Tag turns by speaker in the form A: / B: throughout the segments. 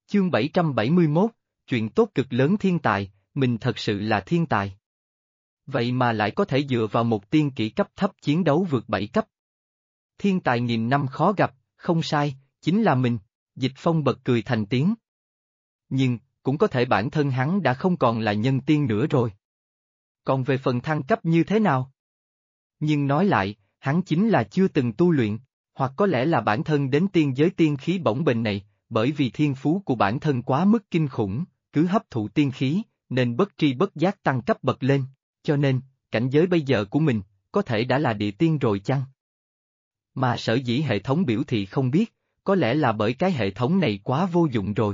A: Chương 771, chuyện tốt cực lớn thiên tài, mình thật sự là thiên tài. Vậy mà lại có thể dựa vào một tiên kỹ cấp thấp chiến đấu vượt 7 cấp. Thiên tài nghìn năm khó gặp, không sai, chính là mình, Dịch Phong bật cười thành tiếng. Nhưng, cũng có thể bản thân hắn đã không còn là nhân tiên nữa rồi. Còn về phần thăng cấp như thế nào? Nhưng nói lại, hắn chính là chưa từng tu luyện, hoặc có lẽ là bản thân đến tiên giới tiên khí bổng bềnh này, bởi vì thiên phú của bản thân quá mức kinh khủng, cứ hấp thụ tiên khí, nên bất tri bất giác tăng cấp bậc lên, cho nên, cảnh giới bây giờ của mình, có thể đã là địa tiên rồi chăng? Mà sở dĩ hệ thống biểu thị không biết, có lẽ là bởi cái hệ thống này quá vô dụng rồi.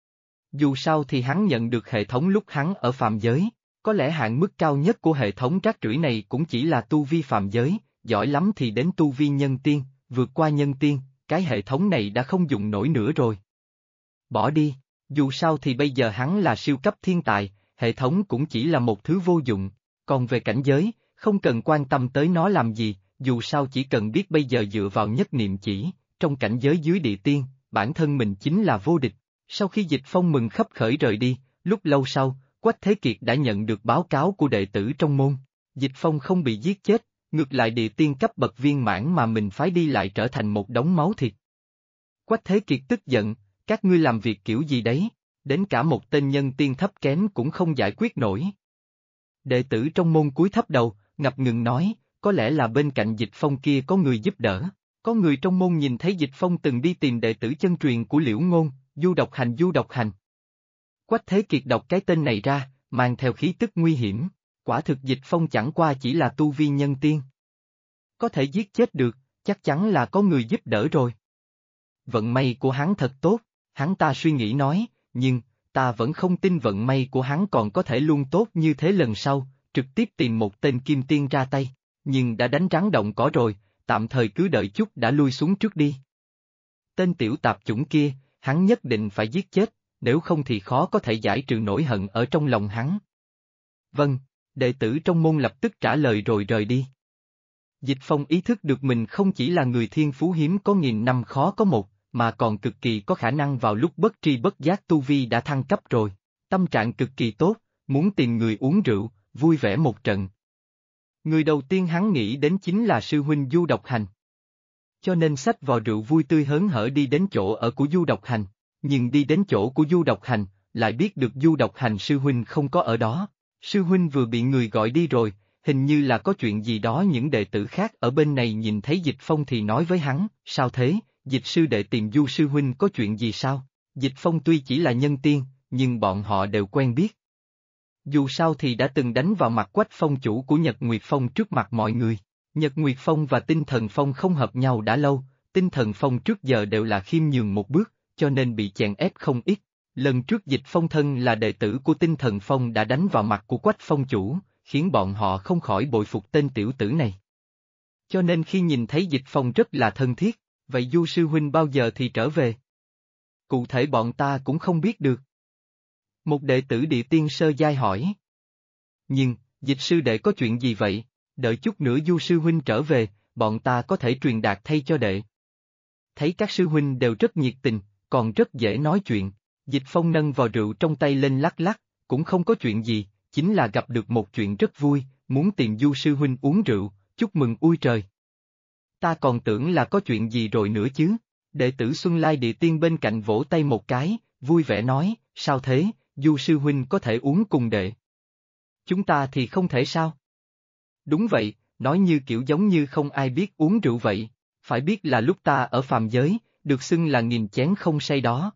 A: Dù sao thì hắn nhận được hệ thống lúc hắn ở phàm giới, có lẽ hạn mức cao nhất của hệ thống rác rưởi này cũng chỉ là tu vi phàm giới, giỏi lắm thì đến tu vi nhân tiên, vượt qua nhân tiên, cái hệ thống này đã không dùng nổi nữa rồi. Bỏ đi, dù sao thì bây giờ hắn là siêu cấp thiên tài, hệ thống cũng chỉ là một thứ vô dụng, còn về cảnh giới, không cần quan tâm tới nó làm gì, dù sao chỉ cần biết bây giờ dựa vào nhất niệm chỉ, trong cảnh giới dưới địa tiên, bản thân mình chính là vô địch. Sau khi Dịch Phong mừng khấp khởi rời đi, lúc lâu sau, Quách Thế Kiệt đã nhận được báo cáo của đệ tử trong môn. Dịch Phong không bị giết chết, ngược lại địa tiên cấp bậc viên mãn mà mình phái đi lại trở thành một đống máu thịt. Quách Thế Kiệt tức giận, các ngươi làm việc kiểu gì đấy, đến cả một tên nhân tiên thấp kém cũng không giải quyết nổi. Đệ tử trong môn cúi thấp đầu, ngập ngừng nói, có lẽ là bên cạnh Dịch Phong kia có người giúp đỡ. Có người trong môn nhìn thấy Dịch Phong từng đi tìm đệ tử chân truyền của Liễu Ngôn, Du Độc Hành. Quách Thế Kiệt đọc cái tên này ra, mang theo khí tức nguy hiểm, quả thực Dịch Phong chẳng qua chỉ là tu vi nhân tiên. Có thể giết chết được, chắc chắn là có người giúp đỡ rồi. Vận may của hắn thật tốt, hắn ta suy nghĩ nói, nhưng, ta vẫn không tin vận may của hắn còn có thể luôn tốt như thế lần sau, trực tiếp tìm một tên kim tiên ra tay, nhưng đã đánh rắn động cỏ rồi, tạm thời cứ đợi chút đã lui xuống trước đi. Tên tiểu tạp chủng kia, hắn nhất định phải giết chết, nếu không thì khó có thể giải trừ nỗi hận ở trong lòng hắn. Vâng, đệ tử trong môn lập tức trả lời rồi rời đi. Dịch Phong ý thức được mình không chỉ là người thiên phú hiếm có nghìn năm khó có một, mà còn cực kỳ có khả năng vào lúc bất tri bất giác tu vi đã thăng cấp rồi, tâm trạng cực kỳ tốt, muốn tìm người uống rượu, vui vẻ một trận. Người đầu tiên hắn nghĩ đến chính là sư huynh Du Độc Hành. Cho nên xách vò rượu vui tươi hớn hở đi đến chỗ ở của Du Độc Hành, nhưng đi đến chỗ của Du Độc Hành, lại biết được Du Độc Hành sư huynh không có ở đó, sư huynh vừa bị người gọi đi rồi, hình như là có chuyện gì đó. Những đệ tử khác ở bên này nhìn thấy Dịch Phong thì nói với hắn, sao thế, Dịch sư đệ tìm Du sư huynh có chuyện gì sao? Dịch Phong tuy chỉ là nhân tiên, nhưng bọn họ đều quen biết. Dù sao thì đã từng đánh vào mặt Quách Phong chủ của Nhật Nguyệt Phong trước mặt mọi người. Nhật Nguyệt Phong và Tinh Thần Phong không hợp nhau đã lâu, Tinh Thần Phong trước giờ đều là khiêm nhường một bước, cho nên bị chèn ép không ít. Lần trước Dịch Phong thân là đệ tử của Tinh Thần Phong đã đánh vào mặt của Quách Phong chủ, khiến bọn họ không khỏi bội phục tên tiểu tử này. Cho nên khi nhìn thấy Dịch Phong rất là thân thiết, vậy Du sư huynh bao giờ thì trở về? Cụ thể bọn ta cũng không biết được. Một đệ tử địa tiên sơ giai hỏi. Nhưng, Dịch sư đệ có chuyện gì vậy? Đợi chút nữa Du sư huynh trở về, bọn ta có thể truyền đạt thay cho đệ. Thấy các sư huynh đều rất nhiệt tình, còn rất dễ nói chuyện. Dịch Phong nâng vò rượu trong tay lên lắc lắc, cũng không có chuyện gì, chính là gặp được một chuyện rất vui, muốn tìm Du sư huynh uống rượu, chúc mừng ui trời. Ta còn tưởng là có chuyện gì rồi nữa chứ. Đệ tử Xuân Lai địa tiên bên cạnh vỗ tay một cái, vui vẻ nói, sao thế, Du sư huynh có thể uống cùng đệ. Chúng ta thì không thể sao? Đúng vậy, nói như kiểu giống như không ai biết uống rượu vậy, phải biết là lúc ta ở phàm giới, được xưng là nghìn chén không say đó.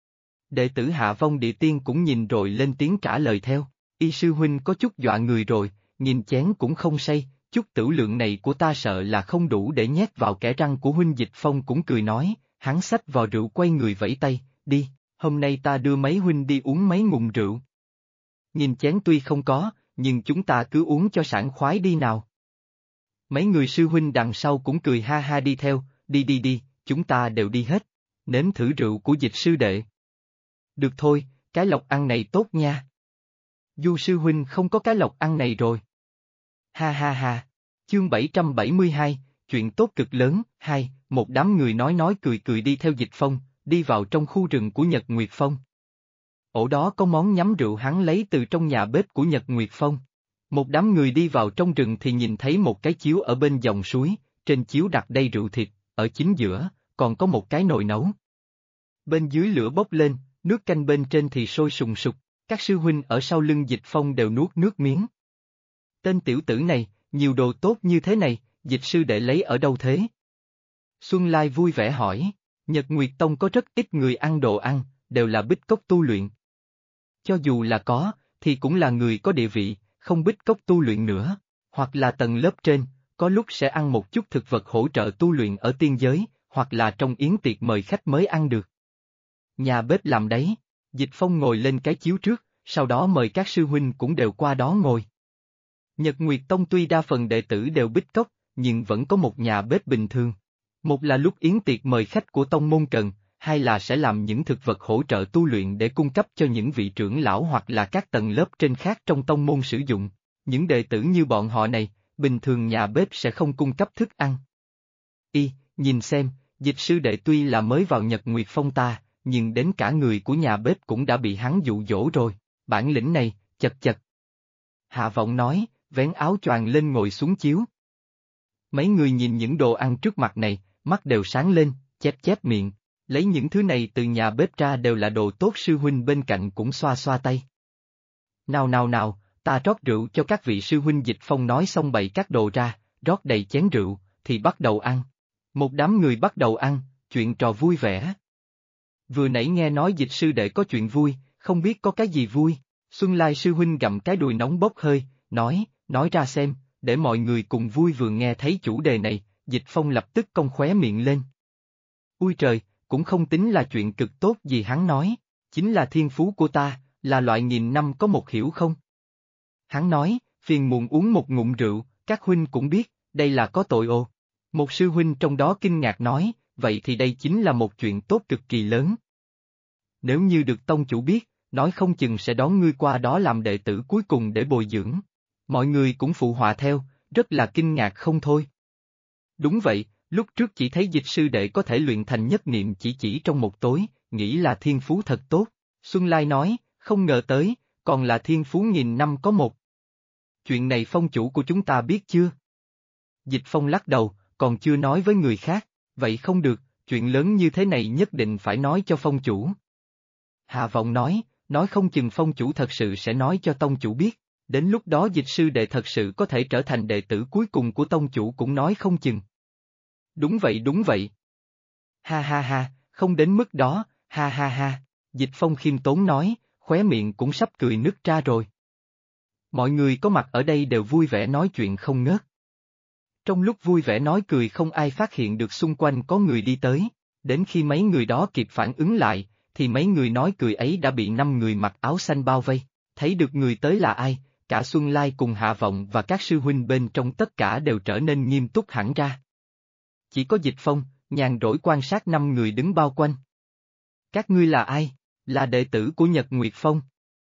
A: Đệ tử Hạ Vong địa tiên cũng nhìn rồi lên tiếng trả lời theo, y sư huynh có chút dọa người rồi, nghìn chén cũng không say, chút tửu lượng này của ta sợ là không đủ để nhét vào kẽ răng của huynh. Dịch Phong cũng cười nói, hắn xách vò rượu quay người vẫy tay, đi, hôm nay ta đưa mấy huynh đi uống mấy ngụm rượu. Nghìn chén tuy không có, nhưng chúng ta cứ uống cho sảng khoái đi nào. Mấy người sư huynh đằng sau cũng cười ha ha đi theo, đi, chúng ta đều đi hết, nếm thử rượu của Dịch sư đệ. Được thôi, cái lộc ăn này tốt nha. Du sư huynh không có cái lộc ăn này rồi. Ha ha ha, chương 772, chuyện tốt cực lớn, 2, một đám người nói cười cười đi theo Dịch Phong, đi vào trong khu rừng của Nhật Nguyệt Phong. Ổ đó có món nhắm rượu hắn lấy từ trong nhà bếp của Nhật Nguyệt Phong. Một đám người đi vào trong rừng thì nhìn thấy một cái chiếu ở bên dòng suối, trên chiếu đặt đầy rượu thịt, ở chính giữa, còn có một cái nồi nấu. Bên dưới lửa bốc lên, nước canh bên trên thì sôi sùng sục, các sư huynh ở sau lưng Dịch Phong đều nuốt nước miếng. Tên tiểu tử này, nhiều đồ tốt như thế này, Dịch sư đệ lấy ở đâu thế? Xuân Lai vui vẻ hỏi, Nhật Nguyệt Tông có rất ít người ăn đồ ăn, đều là bích cốc tu luyện. Cho dù là có, thì cũng là người có địa vị, không bích cốc tu luyện nữa, hoặc là tầng lớp trên, có lúc sẽ ăn một chút thực vật hỗ trợ tu luyện ở tiên giới, hoặc là trong yến tiệc mời khách mới ăn được. Nhà bếp làm đấy, Dịch Phong ngồi lên cái chiếu trước, sau đó mời các sư huynh cũng đều qua đó ngồi. Nhật Nguyệt Tông tuy đa phần đệ tử đều bích cốc, nhưng vẫn có một nhà bếp bình thường. Một là lúc yến tiệc mời khách của tông môn cần, hai là sẽ làm những thực vật hỗ trợ tu luyện để cung cấp cho những vị trưởng lão hoặc là các tầng lớp trên khác trong tông môn sử dụng. Những đệ tử như bọn họ này, bình thường nhà bếp sẽ không cung cấp thức ăn. Nhìn xem, Dịch sư đệ tuy là mới vào Nhật Nguyệt Phong ta, nhưng đến cả người của nhà bếp cũng đã bị hắn dụ dỗ rồi, bản lĩnh này, chật chật. Hạ Vọng nói, vén áo choàng lên ngồi xuống chiếu. Mấy người nhìn những đồ ăn trước mặt này, mắt đều sáng lên, chép chép miệng, lấy những thứ này từ nhà bếp ra đều là đồ tốt, sư huynh bên cạnh cũng xoa xoa tay. Nào, ta rót rượu cho các vị, sư huynh. Dịch Phong nói xong bày các đồ ra, rót đầy chén rượu, thì bắt đầu ăn. Một đám người bắt đầu ăn, chuyện trò vui vẻ. Vừa nãy nghe nói Dịch sư đệ có chuyện vui, không biết có cái gì vui. Xuân Lai sư huynh gặm cái đùi nóng bốc hơi, nói ra xem, để mọi người cùng vui. Vừa nghe thấy chủ đề này, Dịch Phong lập tức cong khóe miệng lên. Ui trời, cũng không tính là chuyện cực tốt gì, hắn nói, chính là thiên phú của ta, là loại nghìn năm có một, hiểu không? Hắn nói, phiền muộn uống một ngụm rượu, các huynh cũng biết, đây là có tội ồ. Một sư huynh trong đó kinh ngạc nói, vậy thì đây chính là một chuyện tốt cực kỳ lớn. Nếu như được tông chủ biết, nói không chừng sẽ đón ngươi qua đó làm đệ tử cuối cùng để bồi dưỡng. Mọi người cũng phụ họa theo, rất là kinh ngạc không thôi. Đúng vậy, lúc trước chỉ thấy Dịch sư đệ có thể luyện thành nhất niệm chỉ trong một tối, nghĩ là thiên phú thật tốt. Xuân Lai nói, không ngờ tới, còn là thiên phú nghìn năm có một. Chuyện này phong chủ của chúng ta biết chưa? Dịch Phong lắc đầu, còn chưa nói với người khác, vậy không được, chuyện lớn như thế này nhất định phải nói cho phong chủ. Hạ Vọng nói không chừng phong chủ thật sự sẽ nói cho tông chủ biết, đến lúc đó Dịch sư đệ thật sự có thể trở thành đệ tử cuối cùng của tông chủ cũng nói không chừng. Đúng vậy. Ha, không đến mức đó, ha. Dịch Phong khiêm tốn nói, khóe miệng cũng sắp cười nứt ra rồi. Mọi người có mặt ở đây đều vui vẻ nói chuyện không ngớt. Trong lúc vui vẻ nói cười không ai phát hiện được xung quanh có người đi tới, đến khi mấy người đó kịp phản ứng lại, thì mấy người nói cười ấy đã bị 5 người mặc áo xanh bao vây, thấy được người tới là ai, cả Xuân Lai cùng Hạ Vọng và các sư huynh bên trong tất cả đều trở nên nghiêm túc hẳn ra. Chỉ có Dịch Phong, nhàn rỗi quan sát 5 người đứng bao quanh. Các ngươi là ai? Là đệ tử của Nhật Nguyệt Phong.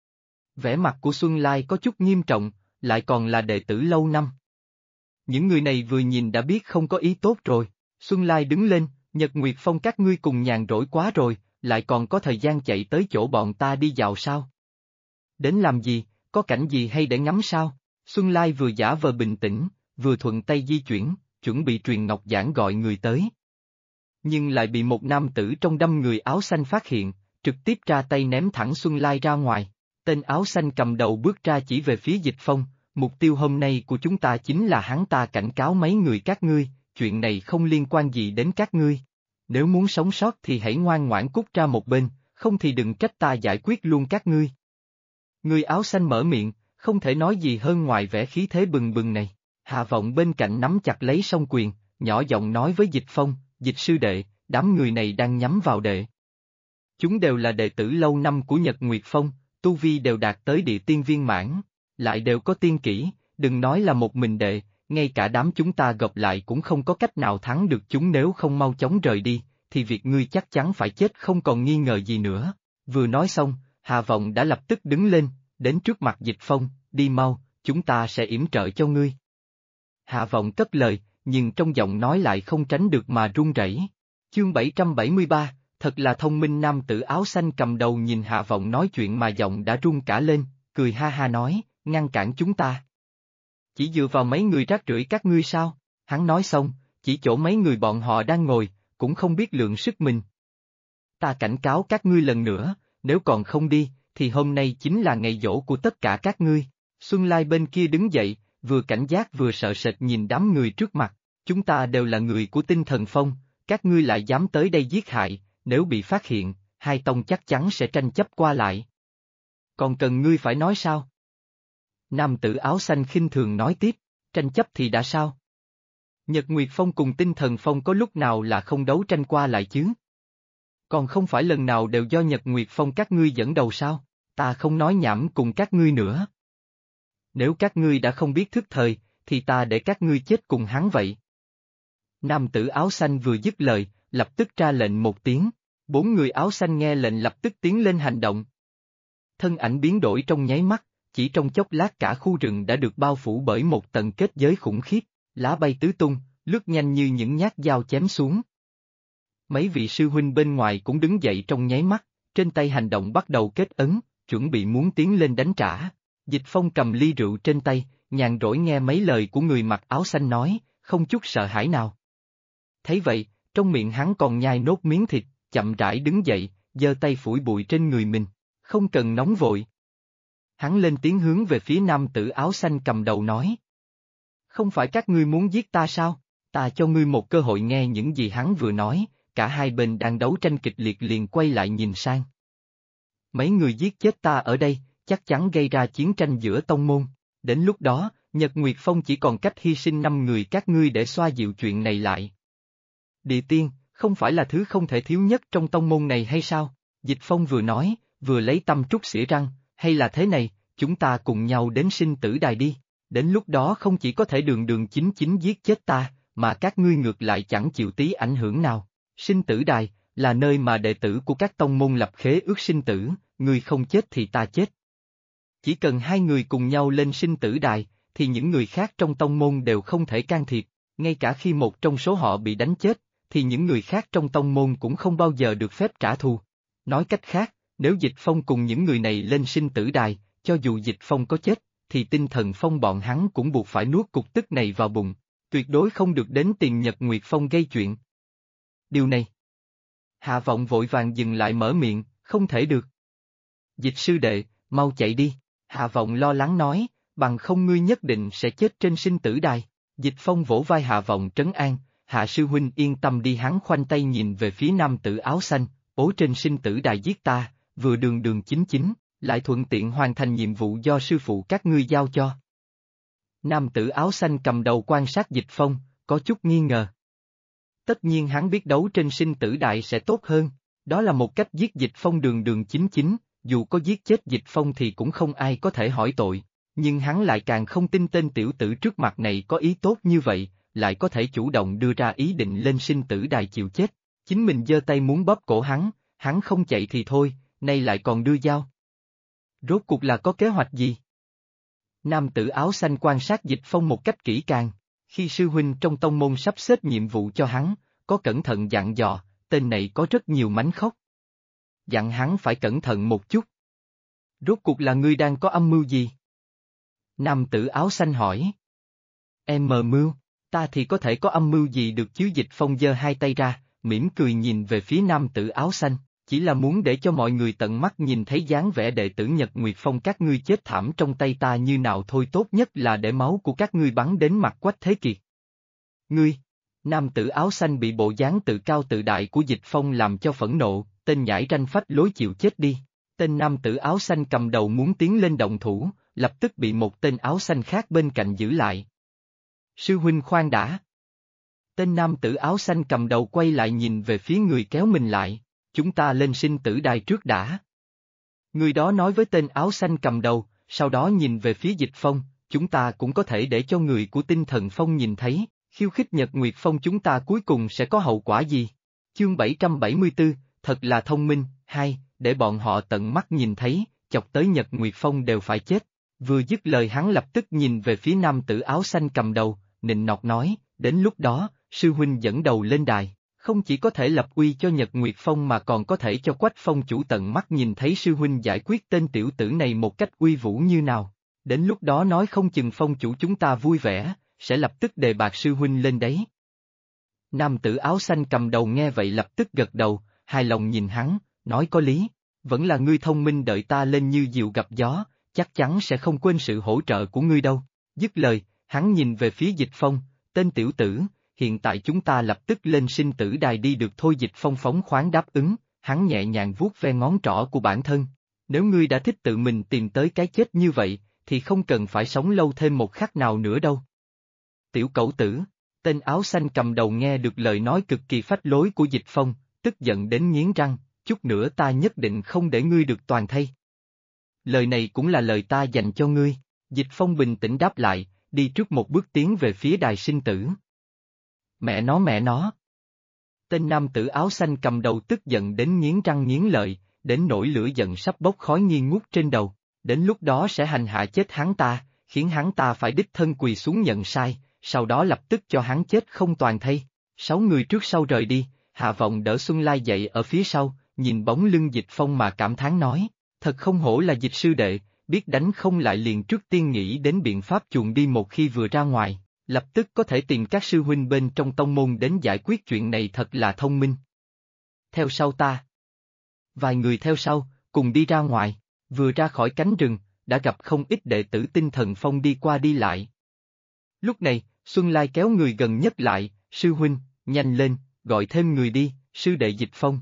A: Vẻ mặt của Xuân Lai có chút nghiêm trọng, lại còn là đệ tử lâu năm. Những người này vừa nhìn đã biết không có ý tốt rồi. Xuân Lai đứng lên, Nhật Nguyệt Phong các ngươi cùng nhàn rỗi quá rồi, lại còn có thời gian chạy tới chỗ bọn ta đi dạo sao? Đến làm gì, có cảnh gì hay để ngắm sao? Xuân Lai vừa giả vờ bình tĩnh, vừa thuận tay di chuyển, chuẩn bị truyền ngọc giảng gọi người tới. Nhưng lại bị một nam tử trong đâm người áo xanh phát hiện, trực tiếp ra tay ném thẳng Xuân Lai ra ngoài. Tên áo xanh cầm đầu bước ra chỉ về phía Dịch Phong, mục tiêu hôm nay của chúng ta chính là hắn, ta cảnh cáo mấy người các ngươi, chuyện này không liên quan gì đến các ngươi. Nếu muốn sống sót thì hãy ngoan ngoãn cút ra một bên, không thì đừng trách ta giải quyết luôn các ngươi. Người áo xanh mở miệng, không thể nói gì hơn ngoài vẻ khí thế bừng bừng này. Hạ Vọng bên cạnh nắm chặt lấy song quyền, nhỏ giọng nói với Dịch Phong, Dịch sư đệ, đám người này đang nhắm vào đệ. Chúng đều là đệ tử lâu năm của Nhật Nguyệt Phong, tu vi đều đạt tới địa tiên viên mãn, lại đều có tiên kỹ, đừng nói là một mình đệ, ngay cả đám chúng ta gộp lại cũng không có cách nào thắng được chúng, nếu không mau chóng rời đi, thì việc ngươi chắc chắn phải chết không còn nghi ngờ gì nữa. Vừa nói xong, Hạ Vọng đã lập tức đứng lên, đến trước mặt Dịch Phong, đi mau, chúng ta sẽ yểm trợ cho ngươi. Hạ Vọng cất lời, nhưng trong giọng nói lại không tránh được mà run rẩy. Chương 773, Thật là thông minh. Nam tử áo xanh cầm đầu nhìn Hạ Vọng nói chuyện mà giọng đã run cả lên, cười ha ha nói, ngăn cản chúng ta. Chỉ dựa vào mấy người rác rưởi các ngươi sao? Hắn nói xong, chỉ chỗ mấy người bọn họ đang ngồi, cũng không biết lượng sức mình. Ta cảnh cáo các ngươi lần nữa, nếu còn không đi, thì hôm nay chính là ngày giỗ của tất cả các ngươi. Xuân Lai bên kia đứng dậy, vừa cảnh giác vừa sợ sệt nhìn đám người trước mặt, chúng ta đều là người của Tinh Thần Phong, các ngươi lại dám tới đây giết hại, nếu bị phát hiện, hai tông chắc chắn sẽ tranh chấp qua lại. Còn cần ngươi phải nói sao? Nam tử áo xanh khinh thường nói tiếp, tranh chấp thì đã sao? Nhật Nguyệt Phong cùng Tinh Thần Phong có lúc nào là không đấu tranh qua lại chứ? Còn không phải lần nào đều do Nhật Nguyệt Phong các ngươi dẫn đầu sao? Ta không nói nhảm cùng các ngươi nữa. Nếu các ngươi đã không biết thức thời, thì ta để các ngươi chết cùng hắn vậy. Nam tử áo xanh vừa dứt lời, lập tức ra lệnh một tiếng, 4 người áo xanh nghe lệnh lập tức tiến lên hành động. Thân ảnh biến đổi trong nháy mắt, chỉ trong chốc lát cả khu rừng đã được bao phủ bởi một tầng kết giới khủng khiếp, lá bay tứ tung, lướt nhanh như những nhát dao chém xuống. Mấy vị sư huynh bên ngoài cũng đứng dậy trong nháy mắt, trên tay hành động bắt đầu kết ấn, chuẩn bị muốn tiến lên đánh trả. Dịch Phong cầm ly rượu trên tay, nhàn rỗi nghe mấy lời của người mặc áo xanh nói, không chút sợ hãi nào. Thấy vậy, trong miệng hắn còn nhai nốt miếng thịt, chậm rãi đứng dậy, giơ tay phủi bụi trên người mình, không cần nóng vội. Hắn lên tiếng hướng về phía nam tử áo xanh cầm đầu nói. Không phải các ngươi muốn giết ta sao? Ta cho ngươi một cơ hội. Nghe những gì hắn vừa nói, cả hai bên đang đấu tranh kịch liệt liền quay lại nhìn sang. Mấy người giết chết ta ở đây, chắc chắn gây ra chiến tranh giữa tông môn. Đến lúc đó, Nhật Nguyệt Phong chỉ còn cách hy sinh 5 người các ngươi để xoa dịu chuyện này lại. Địa tiên, không phải là thứ không thể thiếu nhất trong tông môn này hay sao? Dịch Phong vừa nói, vừa lấy tâm trúc xỉa răng, hay là thế này, chúng ta cùng nhau đến sinh tử đài đi. Đến lúc đó không chỉ có thể đường đường chính chính giết chết ta, mà các ngươi ngược lại chẳng chịu tí ảnh hưởng nào. Sinh tử đài, là nơi mà đệ tử của các tông môn lập khế ước sinh tử, ngươi không chết thì ta chết. Chỉ cần hai người cùng nhau lên sinh tử đài, thì những người khác trong tông môn đều không thể can thiệp, ngay cả khi một trong số họ bị đánh chết, thì những người khác trong tông môn cũng không bao giờ được phép trả thù. Nói cách khác, nếu Dịch Phong cùng những người này lên sinh tử đài, cho dù Dịch Phong có chết, thì Tinh Thần Phong bọn hắn cũng buộc phải nuốt cục tức này vào bụng, tuyệt đối không được đến tìm Nhật Nguyệt Phong gây chuyện. Điều này. Hạ Vọng vội vàng dừng lại mở miệng, không thể được. Dịch sư đệ, mau chạy đi, Hạ Vọng lo lắng nói, bằng không ngươi nhất định sẽ chết trên sinh tử đài. Dịch Phong vỗ vai Hạ Vọng trấn an, Hạ sư huynh yên tâm đi. Hắn khoanh tay nhìn về phía nam tử áo xanh, ố trên sinh tử đài giết ta, vừa đường đường chính chính, lại thuận tiện hoàn thành nhiệm vụ do sư phụ các ngươi giao cho. Nam tử áo xanh cầm đầu quan sát Dịch Phong, có chút nghi ngờ. Tất nhiên hắn biết đấu trên sinh tử đại sẽ tốt hơn, đó là một cách giết Dịch Phong đường đường chính chính, dù có giết chết Dịch Phong thì cũng không ai có thể hỏi tội, nhưng hắn lại càng không tin tên tiểu tử trước mặt này có ý tốt như vậy, lại có thể chủ động đưa ra ý định lên sinh tử đài chịu chết, chính mình giơ tay muốn bóp cổ hắn không chạy thì thôi, nay lại còn đưa dao. Rốt cuộc là có kế hoạch gì? Nam tử áo xanh quan sát Dịch Phong một cách kỹ càng, khi sư huynh trong tông môn sắp xếp nhiệm vụ cho hắn, có cẩn thận dặn dò, tên này có rất nhiều mánh khóc. Dặn hắn phải cẩn thận một chút. Rốt cuộc là ngươi đang có âm mưu gì? Nam tử áo xanh hỏi. Em mờ mưu, ta thì có thể có âm mưu gì được chứ? Dịch Phong giơ hai tay ra, mỉm cười nhìn về phía nam tử áo xanh, chỉ là muốn để cho mọi người tận mắt nhìn thấy dáng vẻ đệ tử Nhật Nguyệt Phong các ngươi chết thảm trong tay ta như nào thôi, tốt nhất là để máu của các ngươi bắn đến mặt Quách Thế Kiệt. Ngươi, nam tử áo xanh bị bộ dáng tự cao tự đại của Dịch Phong làm cho phẫn nộ, tên nhãi ranh phách lối chịu chết đi. Tên nam tử áo xanh cầm đầu muốn tiến lên động thủ, lập tức bị một tên áo xanh khác bên cạnh giữ lại. Sư huynh khoan đã. Tên nam tử áo xanh cầm đầu quay lại nhìn về phía người kéo mình lại, chúng ta lên sinh tử đài trước đã. Người đó nói với tên áo xanh cầm đầu, sau đó nhìn về phía Dịch Phong, chúng ta cũng có thể để cho người của Tinh Thần Phong nhìn thấy, khiêu khích Nhật Nguyệt Phong chúng ta cuối cùng sẽ có hậu quả gì. Chương 774, thật là thông minh, hai, để bọn họ tận mắt nhìn thấy, chọc tới Nhật Nguyệt Phong đều phải chết. Vừa dứt lời hắn lập tức nhìn về phía nam tử áo xanh cầm đầu, nịnh nọt nói, đến lúc đó, sư huynh dẫn đầu lên đài, Không chỉ có thể lập uy cho Nhật Nguyệt Phong mà còn có thể cho Quách Phong chủ tận mắt nhìn thấy sư huynh giải quyết tên tiểu tử này một cách uy vũ như nào. Đến lúc đó nói không chừng phong chủ chúng ta vui vẻ, sẽ lập tức đề bạt sư huynh lên đấy. Nam tử áo xanh cầm đầu nghe vậy lập tức gật đầu, hài lòng nhìn hắn, nói có lý, vẫn là ngươi thông minh, đợi ta lên như diều gặp gió, chắc chắn sẽ không quên sự hỗ trợ của ngươi đâu. Dứt lời, hắn nhìn về phía Dịch Phong, tên tiểu tử, hiện tại chúng ta lập tức lên sinh tử đài đi được thôi. Dịch Phong phóng khoáng đáp ứng, hắn nhẹ nhàng vuốt ve ngón trỏ của bản thân. Nếu ngươi đã thích tự mình tìm tới cái chết như vậy, thì không cần phải sống lâu thêm một khắc nào nữa đâu. Tiểu cẩu tử, tên áo xanh cầm đầu nghe được lời nói cực kỳ phách lối của Dịch Phong, tức giận đến nghiến răng, chút nữa ta nhất định không để ngươi được toàn thây. Lời này cũng là lời ta dành cho ngươi. Dịch Phong bình tĩnh đáp lại, đi trước một bước tiến về phía đài sinh tử. Mẹ nó. Tên nam tử áo xanh cầm đầu tức giận đến nghiến răng nghiến lợi, đến nỗi lửa giận sắp bốc khói nghi ngút trên đầu, đến lúc đó sẽ hành hạ chết hắn ta, khiến hắn ta phải đích thân quỳ xuống nhận sai, sau đó lập tức cho hắn chết không toàn thây. 6 người trước sau rời đi, Hạ Vọng đỡ Xuân Lai dậy ở phía sau, nhìn bóng lưng Dịch Phong mà cảm thán nói, thật không hổ là Dịch sư đệ, biết đánh không lại liền trước tiên nghĩ đến biện pháp chuồn đi, một khi vừa ra ngoài, lập tức có thể tìm các sư huynh bên trong tông môn đến giải quyết chuyện này, thật là thông minh. Theo sau ta. Vài người theo sau, cùng đi ra ngoài, vừa ra khỏi cánh rừng, đã gặp không ít đệ tử Tinh Thần Phong đi qua đi lại. Lúc này, Xuân Lai kéo người gần nhất lại, sư huynh, nhanh lên, gọi thêm người đi, sư đệ Dịch Phong.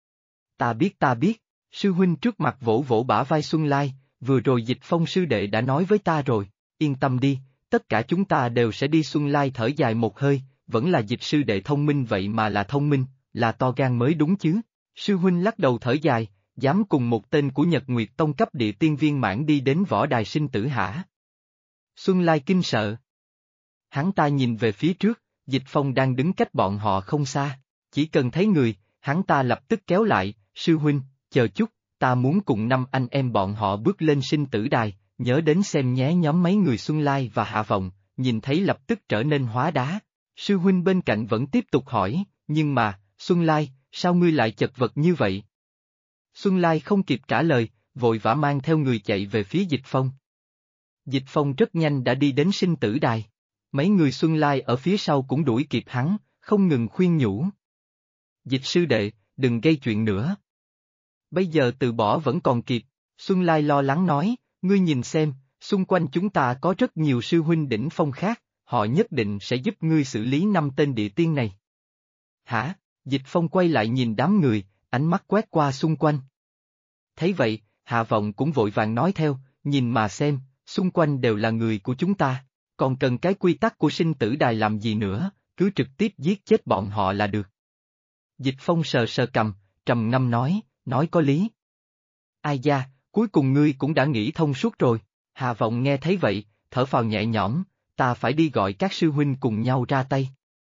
A: Ta biết, sư huynh trước mặt vỗ vỗ bả vai Xuân Lai, vừa rồi Dịch Phong sư đệ đã nói với ta rồi, yên tâm đi, tất cả chúng ta đều sẽ đi. Xuân Lai thở dài một hơi, vẫn là Dịch sư đệ thông minh, vậy mà là thông minh, là to gan mới đúng chứ. Sư huynh lắc đầu thở dài, dám cùng một tên của Nhật Nguyệt Tông cấp địa tiên viên mãn đi đến võ đài sinh tử hả? Xuân Lai kinh sợ. Hắn ta nhìn về phía trước, Dịch Phong đang đứng cách bọn họ không xa, chỉ cần thấy người, hắn ta lập tức kéo lại, sư huynh, chờ chút, ta muốn cùng 5 anh em bọn họ bước lên sinh tử đài, nhớ đến xem nhé. Nhóm mấy người Xuân Lai và Hạ Vọng, nhìn thấy lập tức trở nên hóa đá. Sư huynh bên cạnh vẫn tiếp tục hỏi, nhưng mà, Xuân Lai, sao ngươi lại chật vật như vậy? Xuân Lai không kịp trả lời, vội vã mang theo người chạy về phía Dịch Phong. Dịch Phong rất nhanh đã đi đến sinh tử đài. Mấy người Xuân Lai ở phía sau cũng đuổi kịp hắn, không ngừng khuyên nhủ. Dịch sư đệ, đừng gây chuyện nữa. Bây giờ từ bỏ vẫn còn kịp. Xuân Lai lo lắng nói, ngươi nhìn xem, xung quanh chúng ta có rất nhiều sư huynh đỉnh phong khác, họ nhất định sẽ giúp ngươi xử lý 5 tên địa tiên này. Hả? Dịch Phong quay lại nhìn đám người, ánh mắt quét qua xung quanh. Thấy vậy, Hạ Vọng cũng vội vàng nói theo, nhìn mà xem, xung quanh đều là người của chúng ta, còn cần cái quy tắc của sinh tử đài làm gì nữa, cứ trực tiếp giết chết bọn họ là được. Dịch Phong sờ sờ cằm, trầm ngâm nói có lý. Ai da, cuối cùng ngươi cũng đã nghĩ thông suốt rồi. Hạ Vọng nghe thấy vậy, thở phào nhẹ nhõm, ta phải đi gọi các sư huynh cùng nhau ra tay.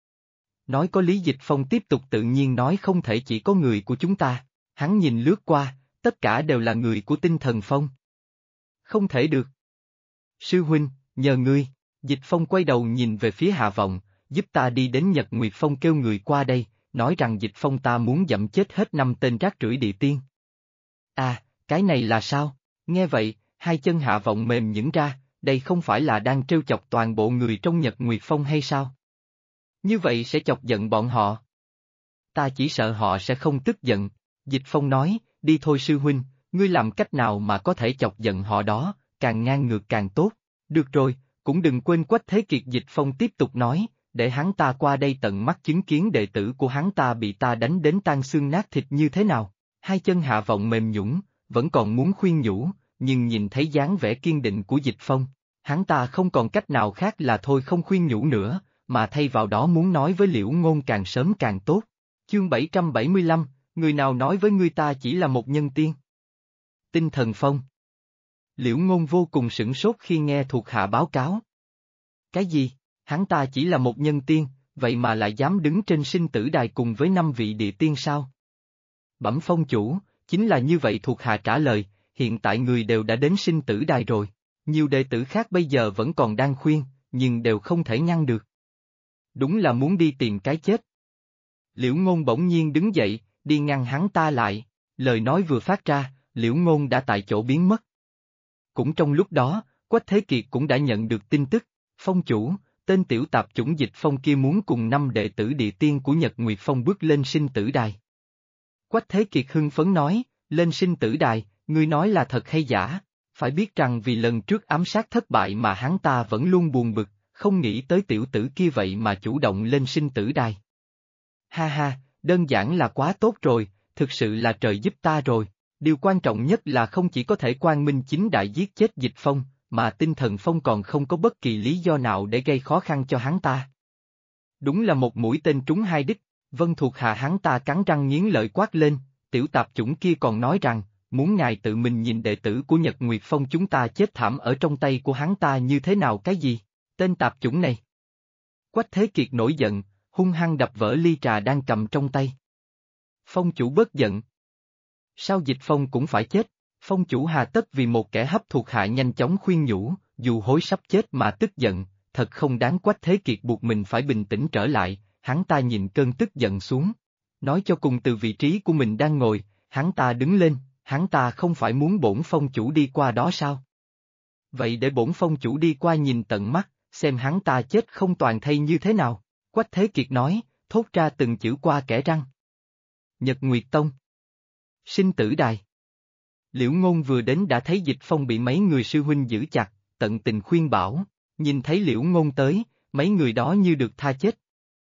A: Nói có lý. Dịch Phong tiếp tục tự nhiên nói, không thể chỉ có người của chúng ta. Hắn nhìn lướt qua, tất cả đều là người của Tinh Thần Phong. Không thể được. Sư huynh, nhờ ngươi. Dịch Phong quay đầu nhìn về phía Hạ Vọng, giúp ta đi đến Nhật Nguyệt Phong kêu người qua đây, nói rằng Dịch Phong ta muốn dẫm chết hết 5 tên rác rưởi địa tiên. À, cái này là sao? Nghe vậy, hai chân Hạ Vọng mềm nhũn ra, đây không phải là đang trêu chọc toàn bộ người trong Nhật Nguyệt Phong hay sao? Như vậy sẽ chọc giận bọn họ. Ta chỉ sợ họ sẽ không tức giận. Dịch Phong nói, đi thôi sư huynh, ngươi làm cách nào mà có thể chọc giận họ đó, càng ngang ngược càng tốt. Được rồi, cũng đừng quên Quách Thế Kiệt. Dịch Phong tiếp tục nói, để hắn ta qua đây tận mắt chứng kiến đệ tử của hắn ta bị ta đánh đến tan xương nát thịt như thế nào. Hai chân Hạ Vọng mềm nhũn, vẫn còn muốn khuyên nhủ, nhưng nhìn thấy dáng vẻ kiên định của Dịch Phong, hắn ta không còn cách nào khác là thôi không khuyên nhủ nữa, mà thay vào đó muốn nói với Liễu Ngôn càng sớm càng tốt. Chương 775, người nào nói với ngươi ta chỉ là một nhân tiên? Tinh Thần Phong. Liễu Ngôn vô cùng sửng sốt khi nghe thuộc hạ báo cáo. Cái gì? Hắn ta chỉ là một nhân tiên, vậy mà lại dám đứng trên sinh tử đài cùng với 5 vị địa tiên sao? Bẩm phong chủ, chính là như vậy. Thuộc hạ trả lời, hiện tại người đều đã đến sinh tử đài rồi, nhiều đệ tử khác bây giờ vẫn còn đang khuyên, nhưng đều không thể ngăn được. Đúng là muốn đi tìm cái chết. Liễu Ngôn bỗng nhiên đứng dậy, đi ngăn hắn ta lại, lời nói vừa phát ra, Liễu Ngôn đã tại chỗ biến mất. Cũng trong lúc đó, Quách Thế Kiệt cũng đã nhận được tin tức, Phong chủ, tên tiểu tạp chủng Dịch Phong kia muốn cùng 5 đệ tử địa tiên của Nhật Nguyệt Phong bước lên sinh tử đài. Quách Thế Kiệt hưng phấn nói, lên sinh tử đài, ngươi nói là thật hay giả? Phải biết rằng vì lần trước ám sát thất bại mà hắn ta vẫn luôn buồn bực, không nghĩ tới tiểu tử kia vậy mà chủ động lên sinh tử đài. Ha ha, đơn giản là quá tốt rồi, thực sự là trời giúp ta rồi. Điều quan trọng nhất là không chỉ có thể quang minh chính đại giết chết Dịch Phong, mà Tinh Thần Phong còn không có bất kỳ lý do nào để gây khó khăn cho hắn ta. Đúng là một mũi tên trúng hai đích, Vân thuộc hạ hắn ta cắn răng nghiến lợi quát lên, tiểu tạp chủng kia còn nói rằng, muốn ngài tự mình nhìn đệ tử của Nhật Nguyệt Phong chúng ta chết thảm ở trong tay của hắn ta như thế nào cái gì, tên tạp chủng này. Quách Thế Kiệt nổi giận, hung hăng đập vỡ ly trà đang cầm trong tay. Phong chủ bớt giận. Sao Dịch Phong cũng phải chết, phong chủ hà tất vì một kẻ hấp thuộc hạ nhanh chóng khuyên nhủ, dù hối sắp chết mà tức giận, thật không đáng. Quách Thế Kiệt buộc mình phải bình tĩnh trở lại, hắn ta nhìn cơn tức giận xuống. Nói cho cùng từ vị trí của mình đang ngồi, hắn ta đứng lên, hắn ta không phải muốn bổn phong chủ đi qua đó sao? Vậy để bổn phong chủ đi qua nhìn tận mắt, xem hắn ta chết không toàn thây như thế nào. Quách Thế Kiệt nói, thốt ra từng chữ qua kẽ răng. Nhật Nguyệt Tông. Sinh tử đài. Liễu Ngôn vừa đến đã thấy Dịch Phong bị mấy người sư huynh giữ chặt, tận tình khuyên bảo, nhìn thấy Liễu Ngôn tới, mấy người đó như được tha chết.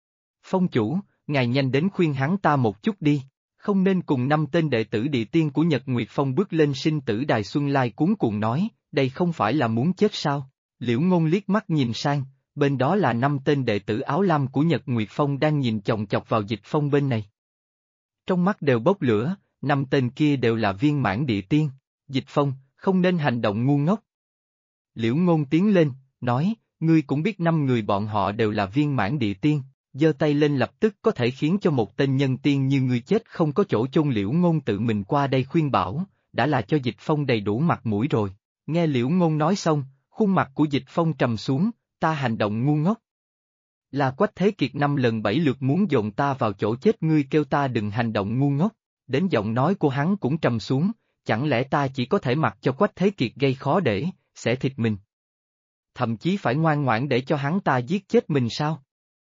A: Phong chủ, ngài nhanh đến khuyên hắn ta một chút đi, không nên cùng 5 tên đệ tử địa tiên của Nhật Nguyệt Phong bước lên sinh tử đài. Xuân Lai cuống cuồng nói, đây không phải là muốn chết sao? Liễu Ngôn liếc mắt nhìn sang, bên đó là 5 tên đệ tử áo lam của Nhật Nguyệt Phong đang nhìn chòng chọc vào Dịch Phong bên này. Trong mắt đều bốc lửa, 5 tên kia đều là viên mãn địa tiên. Dịch Phong, không nên hành động ngu ngốc. Liễu Ngôn tiến lên, nói, ngươi cũng biết 5 người bọn họ đều là viên mãn địa tiên, giơ tay lên lập tức có thể khiến cho một tên nhân tiên như ngươi chết không có chỗ chôn. Liễu Ngôn tự mình qua đây khuyên bảo, đã là cho Dịch Phong đầy đủ mặt mũi rồi. Nghe Liễu Ngôn nói xong, khuôn mặt của Dịch Phong trầm xuống, ta hành động ngu ngốc. Là Quách Thế Kiệt 5 lần 7 lượt muốn dồn ta vào chỗ chết, ngươi kêu ta đừng hành động ngu ngốc. Đến giọng nói của hắn cũng trầm xuống, chẳng lẽ ta chỉ có thể mặc cho Quách Thế Kiệt gây khó để, xẻ thịt mình? Thậm chí phải ngoan ngoãn để cho hắn ta giết chết mình sao?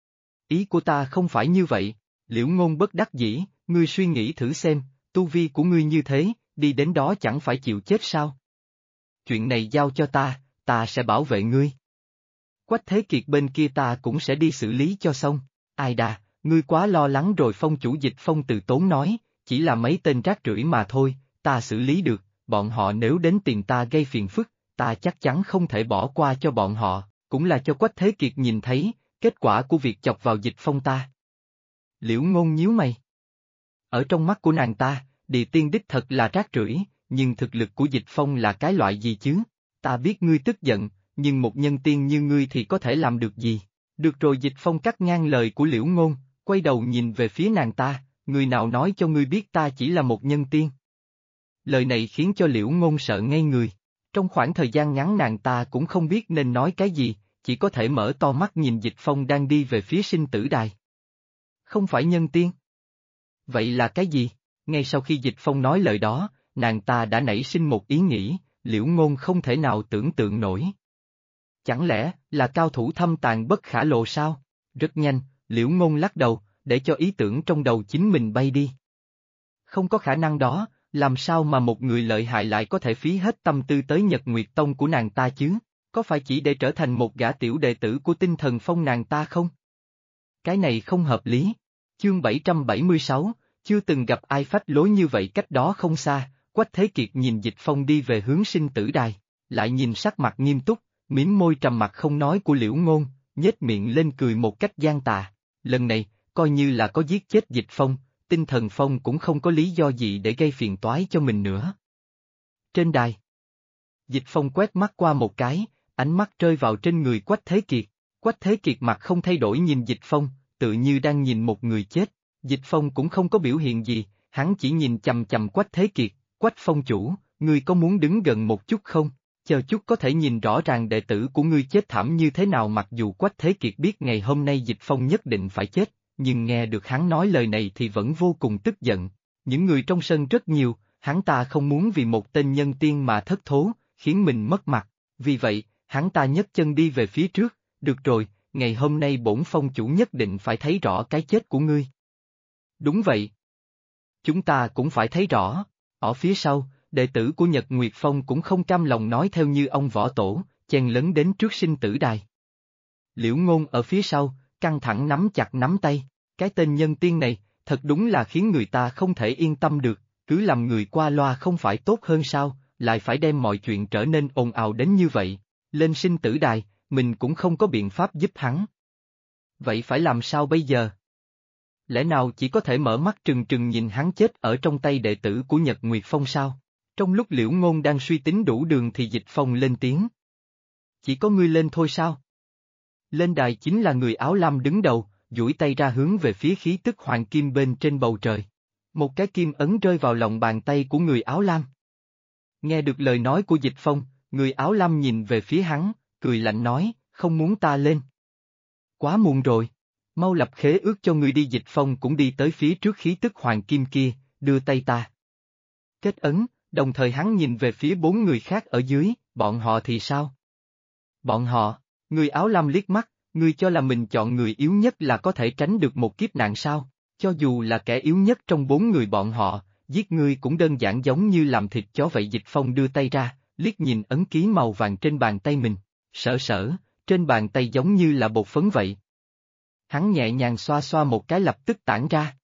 A: Ý của ta không phải như vậy. Liễu Ngôn bất đắc dĩ, ngươi suy nghĩ thử xem, tu vi của ngươi như thế, đi đến đó chẳng phải chịu chết sao? Chuyện này giao cho ta sẽ bảo vệ ngươi. Quách Thế Kiệt bên kia ta cũng sẽ đi xử lý cho xong. Ai đà, ngươi quá lo lắng rồi. Phong chủ Dịch Phong từ tốn nói, chỉ là mấy tên rác rưởi mà thôi, ta xử lý được, bọn họ nếu đến tìm ta gây phiền phức, ta chắc chắn không thể bỏ qua cho bọn họ, cũng là cho Quách Thế Kiệt nhìn thấy, kết quả của việc chọc vào Dịch Phong ta. Liễu Ngôn nhíu mày. Ở trong mắt của nàng ta, địa tiên đích thật là rác rưởi, nhưng thực lực của Dịch Phong là cái loại gì chứ? Ta biết ngươi tức giận, nhưng một nhân tiên như ngươi thì có thể làm được gì? Được rồi. Dịch Phong cắt ngang lời của Liễu Ngôn, quay đầu nhìn về phía nàng ta, người nào nói cho ngươi biết ta chỉ là một nhân tiên? Lời này khiến cho Liễu Ngôn sợ ngây người. Trong khoảng thời gian ngắn nàng ta cũng không biết nên nói cái gì, chỉ có thể mở to mắt nhìn Dịch Phong đang đi về phía sinh tử đài. Không phải nhân tiên. Vậy là cái gì? Ngay sau khi Dịch Phong nói lời đó, nàng ta đã nảy sinh một ý nghĩ, Liễu Ngôn không thể nào tưởng tượng nổi. Chẳng lẽ là cao thủ thâm tàn bất khả lộ sao? Rất nhanh, Liễu Ngôn lắc đầu, để cho ý tưởng trong đầu chính mình bay đi. Không có khả năng đó, làm sao mà một người lợi hại lại có thể phí hết tâm tư tới Nhật Nguyệt Tông của nàng ta chứ? Có phải chỉ để trở thành một gã tiểu đệ tử của Tinh Thần Phong nàng ta không? Cái này không hợp lý. Chương 776, chưa từng gặp ai phách lối như vậy. Cách đó không xa, Quách Thế Kiệt nhìn Dịch Phong đi về hướng sinh tử đài, lại nhìn sắc mặt nghiêm túc, mím môi trầm mặc không nói của Liễu Ngôn, nhếch miệng lên cười một cách gian tà. Lần này, coi như là có giết chết Dịch Phong, Tinh Thần Phong cũng không có lý do gì để gây phiền toái cho mình nữa. Trên đài, Dịch Phong quét mắt qua một cái, ánh mắt rơi vào trên người Quách Thế Kiệt. Quách Thế Kiệt mặt không thay đổi nhìn Dịch Phong, tự như đang nhìn một người chết. Dịch Phong cũng không có biểu hiện gì, hắn chỉ nhìn chằm chằm Quách Thế Kiệt. Quách phong chủ, ngươi có muốn đứng gần một chút không? Chờ chút có thể nhìn rõ ràng đệ tử của ngươi chết thảm như thế nào. Mặc dù Quách Thế Kiệt biết ngày hôm nay Dịch Phong nhất định phải chết, nhưng nghe được hắn nói lời này thì vẫn vô cùng tức giận. Những người trong sân rất nhiều, hắn ta không muốn vì một tên nhân tiên mà thất thố, khiến mình mất mặt, vì vậy, hắn ta nhấc chân đi về phía trước, được rồi, ngày hôm nay bổn phong chủ nhất định phải thấy rõ cái chết của ngươi. Đúng vậy. Chúng ta cũng phải thấy rõ. Ở phía sau, đệ tử của Nhật Nguyệt Phong cũng không cam lòng nói theo như ông võ tổ, chen lấn đến trước sinh tử đài. Liễu Ngôn ở phía sau, căng thẳng nắm chặt nắm tay, cái tên nhân tiên này, thật đúng là khiến người ta không thể yên tâm được, cứ làm người qua loa không phải tốt hơn sao, lại phải đem mọi chuyện trở nên ồn ào đến như vậy. Lên sinh tử đài, mình cũng không có biện pháp giúp hắn. Vậy phải làm sao bây giờ? Lẽ nào chỉ có thể mở mắt trừng trừng nhìn hắn chết ở trong tay đệ tử của Nhật Nguyệt Phong sao? Trong lúc Liễu Ngôn đang suy tính đủ đường thì Dịch Phong lên tiếng. Chỉ có ngươi lên thôi sao? Lên đài chính là người áo lam đứng đầu, duỗi tay ra hướng về phía khí tức hoàng kim bên trên bầu trời. Một cái kim ấn rơi vào lòng bàn tay của người áo lam. Nghe được lời nói của Dịch Phong, người áo lam nhìn về phía hắn, cười lạnh nói, không muốn ta lên. Quá muộn rồi. Mau lập khế ước cho người đi. Dịch Phong cũng đi tới phía trước khí tức hoàng kim kia, đưa tay ta. Kết ấn, đồng thời hắn nhìn về phía 4 người khác ở dưới, bọn họ thì sao? Bọn họ, người áo lam liếc mắt, ngươi cho là mình chọn người yếu nhất là có thể tránh được một kiếp nạn sao? Cho dù là kẻ yếu nhất trong 4 người bọn họ, giết ngươi cũng đơn giản giống như làm thịt chó vậy. Dịch Phong đưa tay ra, liếc nhìn ấn ký màu vàng trên bàn tay mình, trên bàn tay giống như là bột phấn vậy. Hắn nhẹ nhàng xoa xoa một cái lập tức tản ra.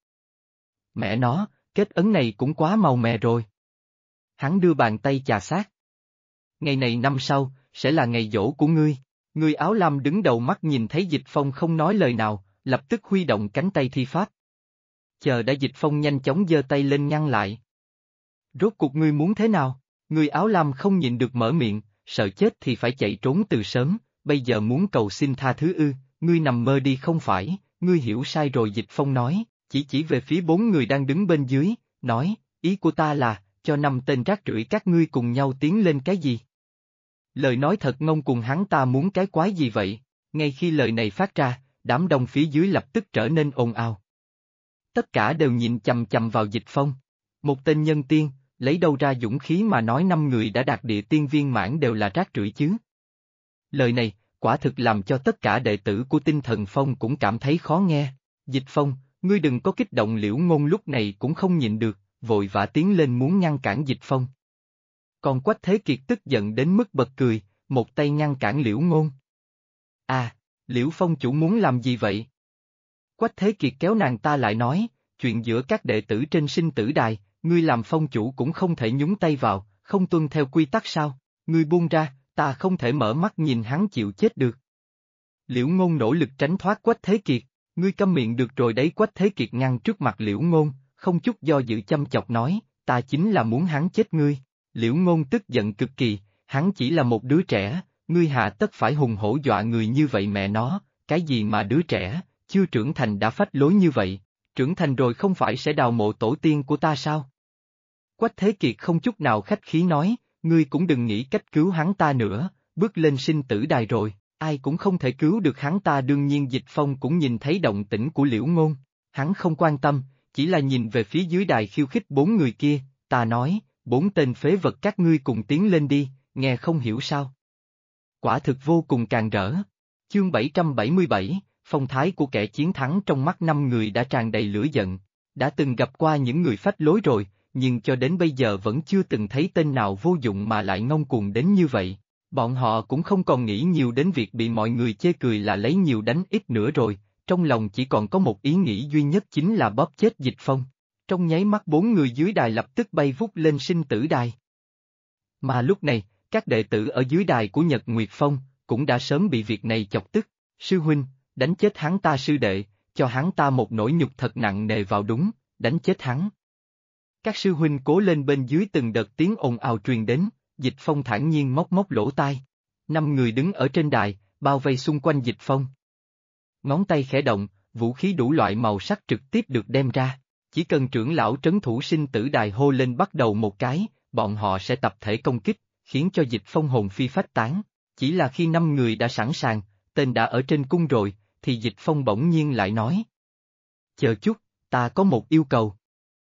A: Mẹ nó, kết ấn này cũng quá màu mè rồi. Hắn đưa bàn tay chà sát. Ngày này năm sau, sẽ là ngày giỗ của ngươi. Người áo lam đứng đầu mắt nhìn thấy Dịch Phong không nói lời nào, lập tức huy động cánh tay thi pháp. Chờ đã. Dịch Phong nhanh chóng giơ tay lên ngăn lại. Rốt cuộc ngươi muốn thế nào? Người áo lam không nhịn được mở miệng, sợ chết thì phải chạy trốn từ sớm, bây giờ muốn cầu xin tha thứ ư? Ngươi nằm mơ đi không phải, ngươi hiểu sai rồi. Dịch Phong nói, chỉ về phía 4 người đang đứng bên dưới, nói, ý của ta là, cho 5 tên rác rưởi các ngươi cùng nhau tiến lên cái gì? Lời nói thật ngông cuồng, hắn ta muốn cái quái gì vậy? Ngay khi lời này phát ra, đám đông phía dưới lập tức trở nên ồn ào. Tất cả đều nhìn chằm chằm vào Dịch Phong. Một tên nhân tiên, lấy đâu ra dũng khí mà nói 5 người đã đạt địa tiên viên mãn đều là rác rưởi chứ? Lời này, quả thực làm cho tất cả đệ tử của Tinh Thần Phong cũng cảm thấy khó nghe. Dịch Phong, ngươi đừng có kích động. Liễu Ngôn lúc này cũng không nhịn được, vội vã tiến lên muốn ngăn cản Dịch Phong. Còn Quách Thế Kiệt tức giận đến mức bật cười, một tay ngăn cản Liễu Ngôn. À, Liễu Phong chủ muốn làm gì vậy? Quách Thế Kiệt kéo nàng ta lại nói, chuyện giữa các đệ tử trên sinh tử đài, ngươi làm phong chủ cũng không thể nhúng tay vào, không tuân theo quy tắc sao? Ngươi buông ra, ta không thể mở mắt nhìn hắn chịu chết được. Liễu Ngôn nỗ lực tránh thoát Quách Thế Kiệt, ngươi câm miệng được rồi đấy. Quách Thế Kiệt ngăn trước mặt Liễu Ngôn, không chút do dự chăm chọc nói, ta chính là muốn hắn chết ngươi. Liễu Ngôn tức giận cực kỳ, hắn chỉ là một đứa trẻ, ngươi hạ tất phải hùng hổ dọa người như vậy. Mẹ nó, cái gì mà đứa trẻ, chưa trưởng thành đã phách lối như vậy, trưởng thành rồi không phải sẽ đào mộ tổ tiên của ta sao? Quách Thế Kiệt không chút nào khách khí nói, ngươi cũng đừng nghĩ cách cứu hắn ta nữa, bước lên sinh tử đài rồi, ai cũng không thể cứu được hắn ta. Đương nhiên Dịch Phong cũng nhìn thấy động tĩnh của Liễu Ngôn, hắn không quan tâm, chỉ là nhìn về phía dưới đài khiêu khích 4 người kia, ta nói, 4 tên phế vật các ngươi cùng tiến lên đi, nghe không hiểu sao? Quả thực vô cùng càn rỡ. Chương 777, phong thái của kẻ chiến thắng. Trong mắt 5 người đã tràn đầy lửa giận, đã từng gặp qua những người phách lối rồi, nhưng cho đến bây giờ vẫn chưa từng thấy tên nào vô dụng mà lại ngông cuồng đến như vậy. Bọn họ cũng không còn nghĩ nhiều đến việc bị mọi người chê cười là lấy nhiều đánh ít nữa rồi, trong lòng chỉ còn có một ý nghĩ duy nhất chính là bóp chết Dịch Phong. Trong nháy mắt 4 người dưới đài lập tức bay vút lên sinh tử đài. Mà lúc này, các đệ tử ở dưới đài của Nhật Nguyệt Phong, cũng đã sớm bị việc này chọc tức. Sư huynh, đánh chết hắn ta. Sư đệ, cho hắn ta một nỗi nhục thật nặng nề vào. Đúng, đánh chết hắn. Các sư huynh cố lên. Bên dưới từng đợt tiếng ồn ào truyền đến, Dịch Phong thản nhiên móc móc lỗ tai. 5 người đứng ở trên đài, bao vây xung quanh Dịch Phong. Ngón tay khẽ động, vũ khí đủ loại màu sắc trực tiếp được đem ra. Chỉ cần trưởng lão trấn thủ sinh tử đài hô lên bắt đầu một cái, bọn họ sẽ tập thể công kích, khiến cho Dịch Phong hồn phi phách tán. Chỉ là khi 5 người đã sẵn sàng, tên đã ở trên cung rồi, thì Dịch Phong bỗng nhiên lại nói. Chờ chút, ta có một yêu cầu.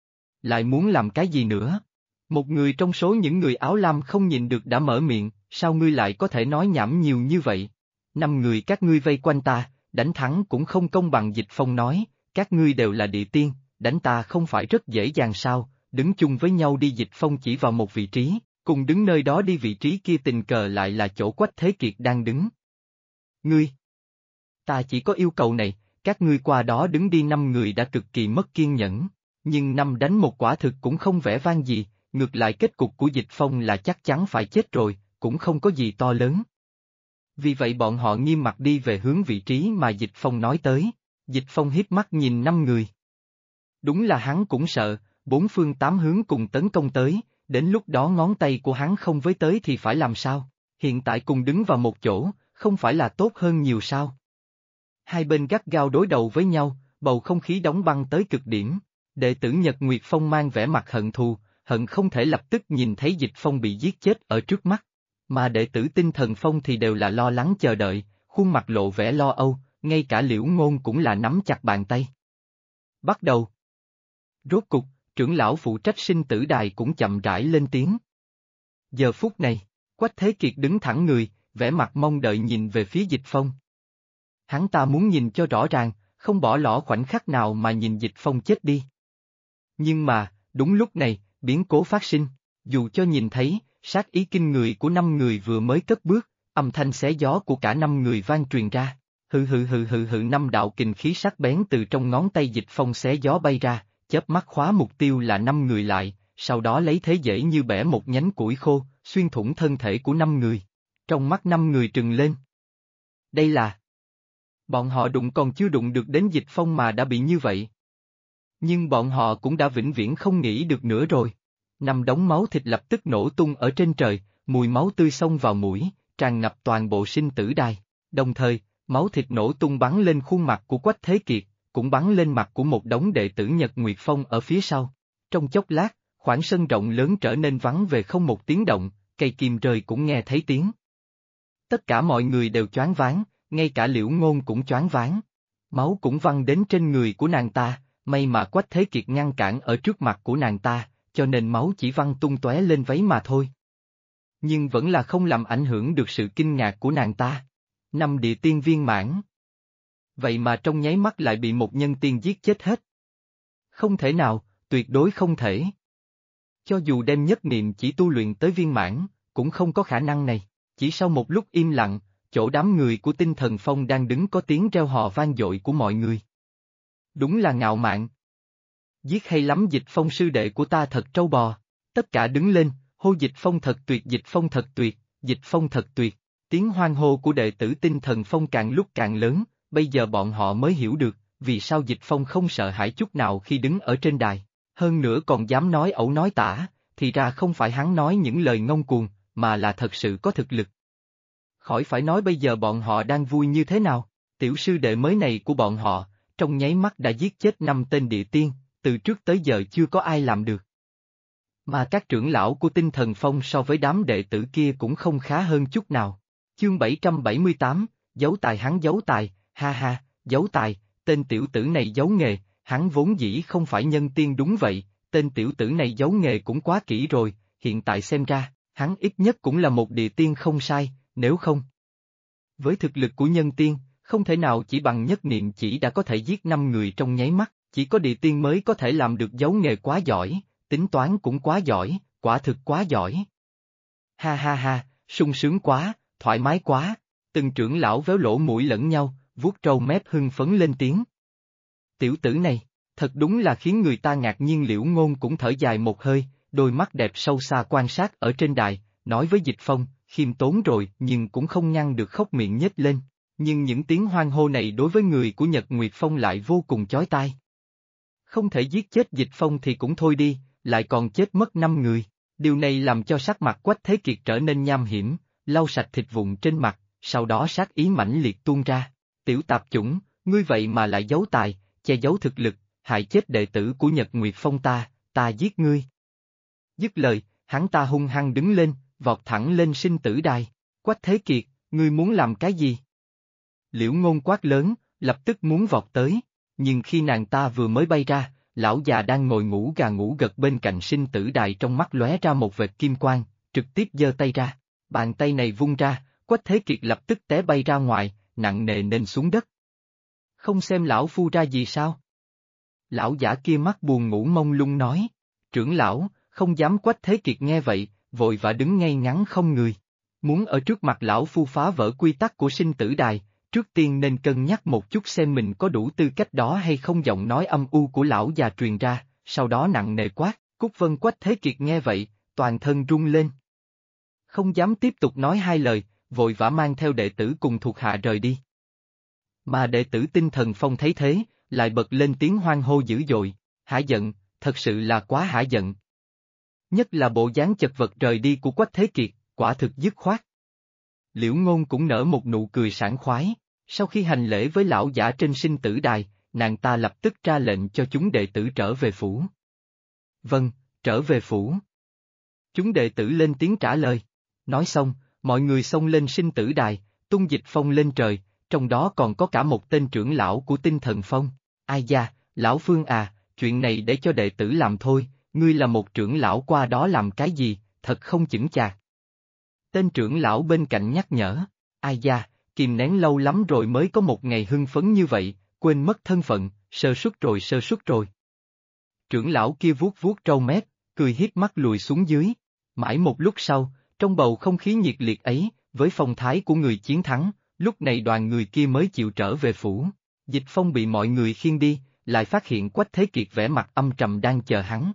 A: Lại muốn làm cái gì nữa? Một người trong số những người áo lam không nhìn được đã mở miệng, sao ngươi lại có thể nói nhảm nhiều như vậy? 5 người các ngươi vây quanh ta, đánh thắng cũng không công bằng. Dịch Phong nói, các ngươi đều là địa tiên, đánh ta không phải rất dễ dàng sao, đứng chung với nhau đi. Dịch Phong chỉ vào một vị trí, cùng đứng nơi đó đi. Vị trí kia tình cờ lại là chỗ Quách Thế Kiệt đang đứng. Ngươi! Ta chỉ có yêu cầu này, các ngươi qua đó đứng đi. 5 người đã cực kỳ mất kiên nhẫn, nhưng 5 đánh 1 quả thực cũng không vẻ vang gì, ngược lại kết cục của Dịch Phong là chắc chắn phải chết rồi, cũng không có gì to lớn. Vì vậy bọn họ nghiêm mặt đi về hướng vị trí mà Dịch Phong nói tới. Dịch Phong híp mắt nhìn 5 người. Đúng là hắn cũng sợ, 4 phương 8 hướng cùng tấn công tới, đến lúc đó ngón tay của hắn không với tới thì phải làm sao? Hiện tại cùng đứng vào một chỗ, không phải là tốt hơn nhiều sao? Hai bên gắt gao đối đầu với nhau, bầu không khí đóng băng tới cực điểm. Đệ tử Nhật Nguyệt Phong mang vẻ mặt hận thù, hận không thể lập tức nhìn thấy Dịch Phong bị giết chết ở trước mắt. Mà đệ tử Tinh Thần Phong thì đều là lo lắng chờ đợi, khuôn mặt lộ vẻ lo âu, ngay cả Liễu Ngôn cũng là nắm chặt bàn tay. Bắt đầu. Rốt cục, trưởng lão phụ trách sinh tử đài cũng chậm rãi lên tiếng. Giờ phút này, Quách Thế Kiệt đứng thẳng người, vẻ mặt mong đợi nhìn về phía Dịch Phong. Hắn ta muốn nhìn cho rõ ràng, không bỏ lỡ khoảnh khắc nào mà nhìn Dịch Phong chết đi. Nhưng mà, đúng lúc này, biến cố phát sinh, dù cho nhìn thấy, sát ý kinh người của 5 người vừa mới cất bước, âm thanh xé gió của cả 5 người vang truyền ra. Hừ hừ hừ hừ hừ. 5 đạo kình khí sắc bén từ trong ngón tay Dịch Phong xé gió bay ra, chớp mắt khóa mục tiêu là 5 người lại, sau đó lấy thế dễ như bẻ một nhánh củi khô, xuyên thủng thân thể của 5 người. Trong mắt 5 người trừng lên. Đây là... Bọn họ đụng còn chưa đụng được đến Dịch Phong mà đã bị như vậy. Nhưng bọn họ cũng đã vĩnh viễn không nghĩ được nữa rồi. 5 đống máu thịt lập tức nổ tung ở trên trời, mùi máu tươi xông vào mũi, tràn ngập toàn bộ sinh tử đài. Đồng thời, máu thịt nổ tung bắn lên khuôn mặt của Quách Thế Kiệt, cũng bắn lên mặt của một đống đệ tử Nhật Nguyệt Phong ở phía sau. Trong chốc lát, khoảng sân rộng lớn trở nên vắng về không một tiếng động, cây kim rơi cũng nghe thấy tiếng. Tất cả mọi người đều choáng váng, ngay cả Liễu Ngôn cũng choáng váng. Máu cũng văng đến trên người của nàng ta, may mà Quách Thế Kiệt ngăn cản ở trước mặt của nàng ta, cho nên máu chỉ văng tung tóe lên váy mà thôi. Nhưng vẫn là không làm ảnh hưởng được sự kinh ngạc của nàng ta. 5 địa tiên viên mãn. Vậy mà trong nháy mắt lại bị một nhân tiên giết chết hết. Không thể nào, tuyệt đối không thể. Cho dù đem nhất niệm chỉ tu luyện tới viên mãn, cũng không có khả năng này. Chỉ sau một lúc im lặng, chỗ đám người của Tinh Thần Phong đang đứng có tiếng reo hò vang dội của mọi người. Đúng là ngạo mạn. Giết hay lắm. Dịch Phong sư đệ của ta thật trâu bò. Tất cả đứng lên, hô Dịch Phong thật tuyệt, Dịch Phong thật tuyệt, Dịch Phong thật tuyệt. Tiếng hoan hô của đệ tử Tinh Thần Phong càng lúc càng lớn, bây giờ bọn họ mới hiểu được, vì sao Dịch Phong không sợ hãi chút nào khi đứng ở trên đài. Hơn nữa còn dám nói ẩu nói tả, thì ra không phải hắn nói những lời ngông cuồng, mà là thật sự có thực lực. Khỏi phải nói bây giờ bọn họ đang vui như thế nào, tiểu sư đệ mới này của bọn họ, trong nháy mắt đã giết chết 5 tên địa tiên, từ trước tới giờ chưa có ai làm được. Mà các trưởng lão của Tinh Thần Phong so với đám đệ tử kia cũng không khá hơn chút nào. Chương 778, giấu tài. Hắn giấu tài, ha ha, giấu tài, tên tiểu tử này giấu nghề, hắn vốn dĩ không phải nhân tiên. Đúng vậy, tên tiểu tử này giấu nghề cũng quá kỹ rồi, hiện tại xem ra, hắn ít nhất cũng là một địa tiên không sai, nếu không. Với thực lực của nhân tiên, không thể nào chỉ bằng nhất niệm chỉ đã có thể giết 5 người trong nháy mắt, chỉ có địa tiên mới có thể làm được. Giấu nghề quá giỏi, tính toán cũng quá giỏi, quả thực quá giỏi. Ha ha ha, sung sướng quá, thoải mái quá, từng trưởng lão véo lỗ mũi lẫn nhau, vuốt râu mép hưng phấn lên tiếng. Tiểu tử này, thật đúng là khiến người ta ngạc nhiên. Liễu Ngôn cũng thở dài một hơi, đôi mắt đẹp sâu xa quan sát ở trên đài, nói với Dịch Phong, khiêm tốn rồi nhưng cũng không ngăn được khóc miệng nhếch lên. Nhưng những tiếng hoan hô này đối với người của Nhật Nguyệt Phong lại vô cùng chói tai. Không thể giết chết Dịch Phong thì cũng thôi đi, lại còn chết mất 5 người. Điều này làm cho sắc mặt Quách Thế Kiệt trở nên nham hiểm, lau sạch thịt vụn trên mặt, sau đó sát ý mãnh liệt tuôn ra. Tiểu tạp chủng, ngươi vậy mà lại giấu tài, che giấu thực lực, hại chết đệ tử của Nhật Nguyệt Phong ta giết ngươi. Dứt lời, hắn ta hung hăng đứng lên, vọt thẳng lên sinh tử đài. Quách Thế Kiệt, ngươi muốn làm cái gì? Liễu Ngôn quát lớn, lập tức muốn vọt tới. nhưng khi nàng ta vừa mới bay ra, lão già đang ngồi ngủ gà ngủ gật bên cạnh sinh tử đài trong mắt lóe ra một vệt kim quang, trực tiếp giơ tay ra. Bàn tay này vung ra, Quách Thế Kiệt lập tức té bay ra ngoài, nặng nề nên xuống đất. Không xem lão phu ra gì sao? Lão giả kia mắt buồn ngủ mông lung nói. Trưởng lão, không dám. Quách Thế Kiệt nghe vậy, vội vã đứng ngay ngắn không người. Muốn ở trước mặt lão phu phá vỡ quy tắc của sinh tử đài, trước tiên nên cân nhắc một chút xem mình có đủ tư cách đó hay không. Giọng nói âm u của lão già truyền ra, sau đó nặng nề quát. Cút vân. Quách Thế Kiệt nghe vậy, toàn thân run lên. Không dám tiếp tục nói hai lời, vội vã mang theo đệ tử cùng thuộc hạ rời đi. Mà đệ tử Tinh Thần Phong thấy thế, lại bật lên tiếng hoan hô dữ dội. Hả giận, thật sự là quá hả giận. Nhất là bộ dáng chật vật rời đi của Quách Thế Kiệt, quả thực dứt khoát. Liễu Ngôn cũng nở một nụ cười sảng khoái, sau khi hành lễ với lão giả trên sinh tử đài, nàng ta lập tức ra lệnh cho chúng đệ tử trở về phủ. Vâng, trở về phủ. Chúng đệ tử lên tiếng trả lời. Nói xong, mọi người xông lên sinh tử đài, tung Dịch Phong lên trời, trong đó còn có cả một tên trưởng lão của Tinh Thần Phong. Ai da, lão Phương à, chuyện này để cho đệ tử làm thôi, ngươi là một trưởng lão qua đó làm cái gì, thật không chững chạc. Tên trưởng lão bên cạnh nhắc nhở. Ai da, kìm nén lâu lắm rồi mới có một ngày hưng phấn như vậy, quên mất thân phận, sơ suất rồi sơ suất rồi. Trưởng lão kia vuốt vuốt râu mép, cười hiếp mắt lùi xuống dưới. Mãi một lúc sau, trong bầu không khí nhiệt liệt ấy, với phong thái của người chiến thắng, lúc này đoàn người kia mới chịu trở về phủ. Dịch Phong bị mọi người khiêng đi, lại phát hiện Quách Thế Kiệt vẻ mặt âm trầm đang chờ hắn.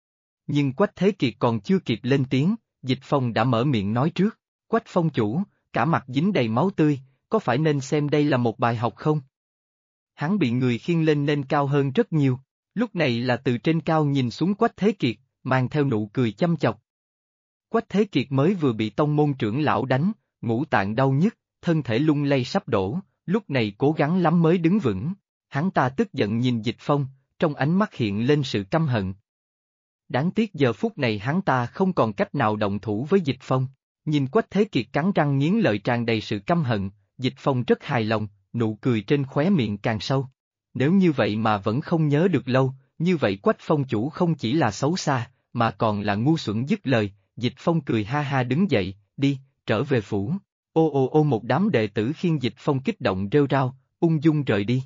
A: Nhưng Quách Thế Kiệt còn chưa kịp lên tiếng, Dịch Phong đã mở miệng nói trước. Quách Phong chủ, cả mặt dính đầy máu tươi, có phải nên xem đây là một bài học không? Hắn bị người khiêng lên nên cao hơn rất nhiều, lúc này là từ trên cao nhìn xuống Quách Thế Kiệt, mang theo nụ cười chăm chọc. Quách Thế Kiệt mới vừa bị tông môn trưởng lão đánh, ngũ tạng đau nhức, thân thể lung lay sắp đổ, lúc này cố gắng lắm mới đứng vững. Hắn ta tức giận nhìn Dịch Phong, trong ánh mắt hiện lên sự căm hận. Đáng tiếc giờ phút này hắn ta không còn cách nào động thủ với Dịch Phong. Nhìn Quách Thế Kiệt cắn răng nghiến lợi tràn đầy sự căm hận, Dịch Phong rất hài lòng, nụ cười trên khóe miệng càng sâu. Nếu như vậy mà vẫn không nhớ được lâu, như vậy Quách Phong chủ không chỉ là xấu xa, mà còn là ngu xuẩn. Dứt lời, Dịch Phong cười ha ha đứng dậy, đi, trở về phủ. Ô ô ô, một đám đệ tử khiêng Dịch Phong kích động rêu rao, ung dung rời đi.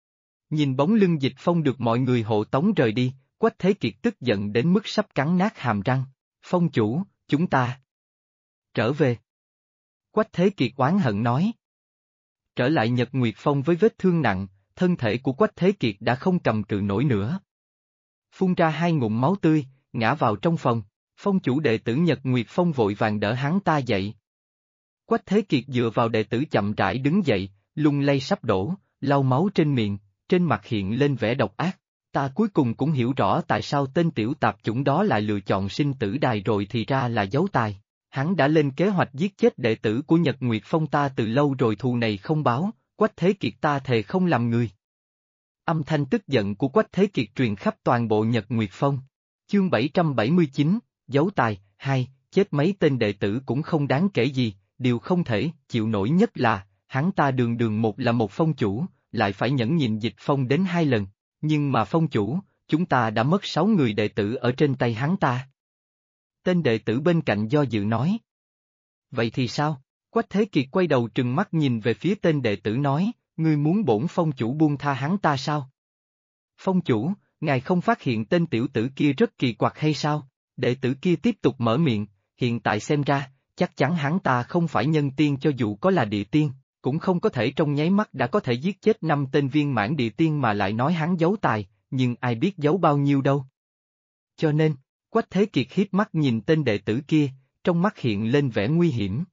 A: Nhìn bóng lưng Dịch Phong được mọi người hộ tống rời đi, Quách Thế Kiệt tức giận đến mức sắp cắn nát hàm răng. Phong chủ, chúng ta trở về. Quách Thế Kiệt oán hận nói. Trở lại Nhật Nguyệt Phong với vết thương nặng, thân thể của Quách Thế Kiệt đã không cầm cự nổi nữa. Phun ra hai ngụm máu tươi, ngã vào trong phòng, phong chủ đệ tử Nhật Nguyệt Phong vội vàng đỡ hắn ta dậy. Quách Thế Kiệt dựa vào đệ tử chậm rãi đứng dậy, lung lay sắp đổ, lau máu trên miệng, trên mặt hiện lên vẻ độc ác. Ta cuối cùng cũng hiểu rõ tại sao tên tiểu tạp chủng đó lại lựa chọn sinh tử đài rồi, thì ra là giấu tài. Hắn đã lên kế hoạch giết chết đệ tử của Nhật Nguyệt Phong ta từ lâu rồi, thù này không báo, Quách Thế Kiệt ta thề không làm người. Âm thanh tức giận của Quách Thế Kiệt truyền khắp toàn bộ Nhật Nguyệt Phong. Chương 779, giấu tài, 2, chết mấy tên đệ tử cũng không đáng kể gì, điều không thể chịu nổi nhất là, hắn ta đường đường một là một phong chủ, lại phải nhẫn nhịn Dịch Phong đến 2 lần, nhưng mà phong chủ, chúng ta đã mất 6 người đệ tử ở trên tay hắn ta. Tên đệ tử bên cạnh do dự nói. Vậy thì sao? Quách Thế Kiệt quay đầu trừng mắt nhìn về phía tên đệ tử nói, ngươi muốn bổn phong chủ buông tha hắn ta sao? Phong chủ, ngài không phát hiện tên tiểu tử kia rất kỳ quặc hay sao? Đệ tử kia tiếp tục mở miệng, hiện tại xem ra, chắc chắn hắn ta không phải nhân tiên, cho dù có là địa tiên, cũng không có thể trong nháy mắt đã có thể giết chết 5 tên viên mãn địa tiên mà lại nói hắn giấu tài, nhưng ai biết giấu bao nhiêu đâu. Cho nên, Quách Thế Kiệt hiếp mắt nhìn tên đệ tử kia, trong mắt hiện lên vẻ nguy hiểm.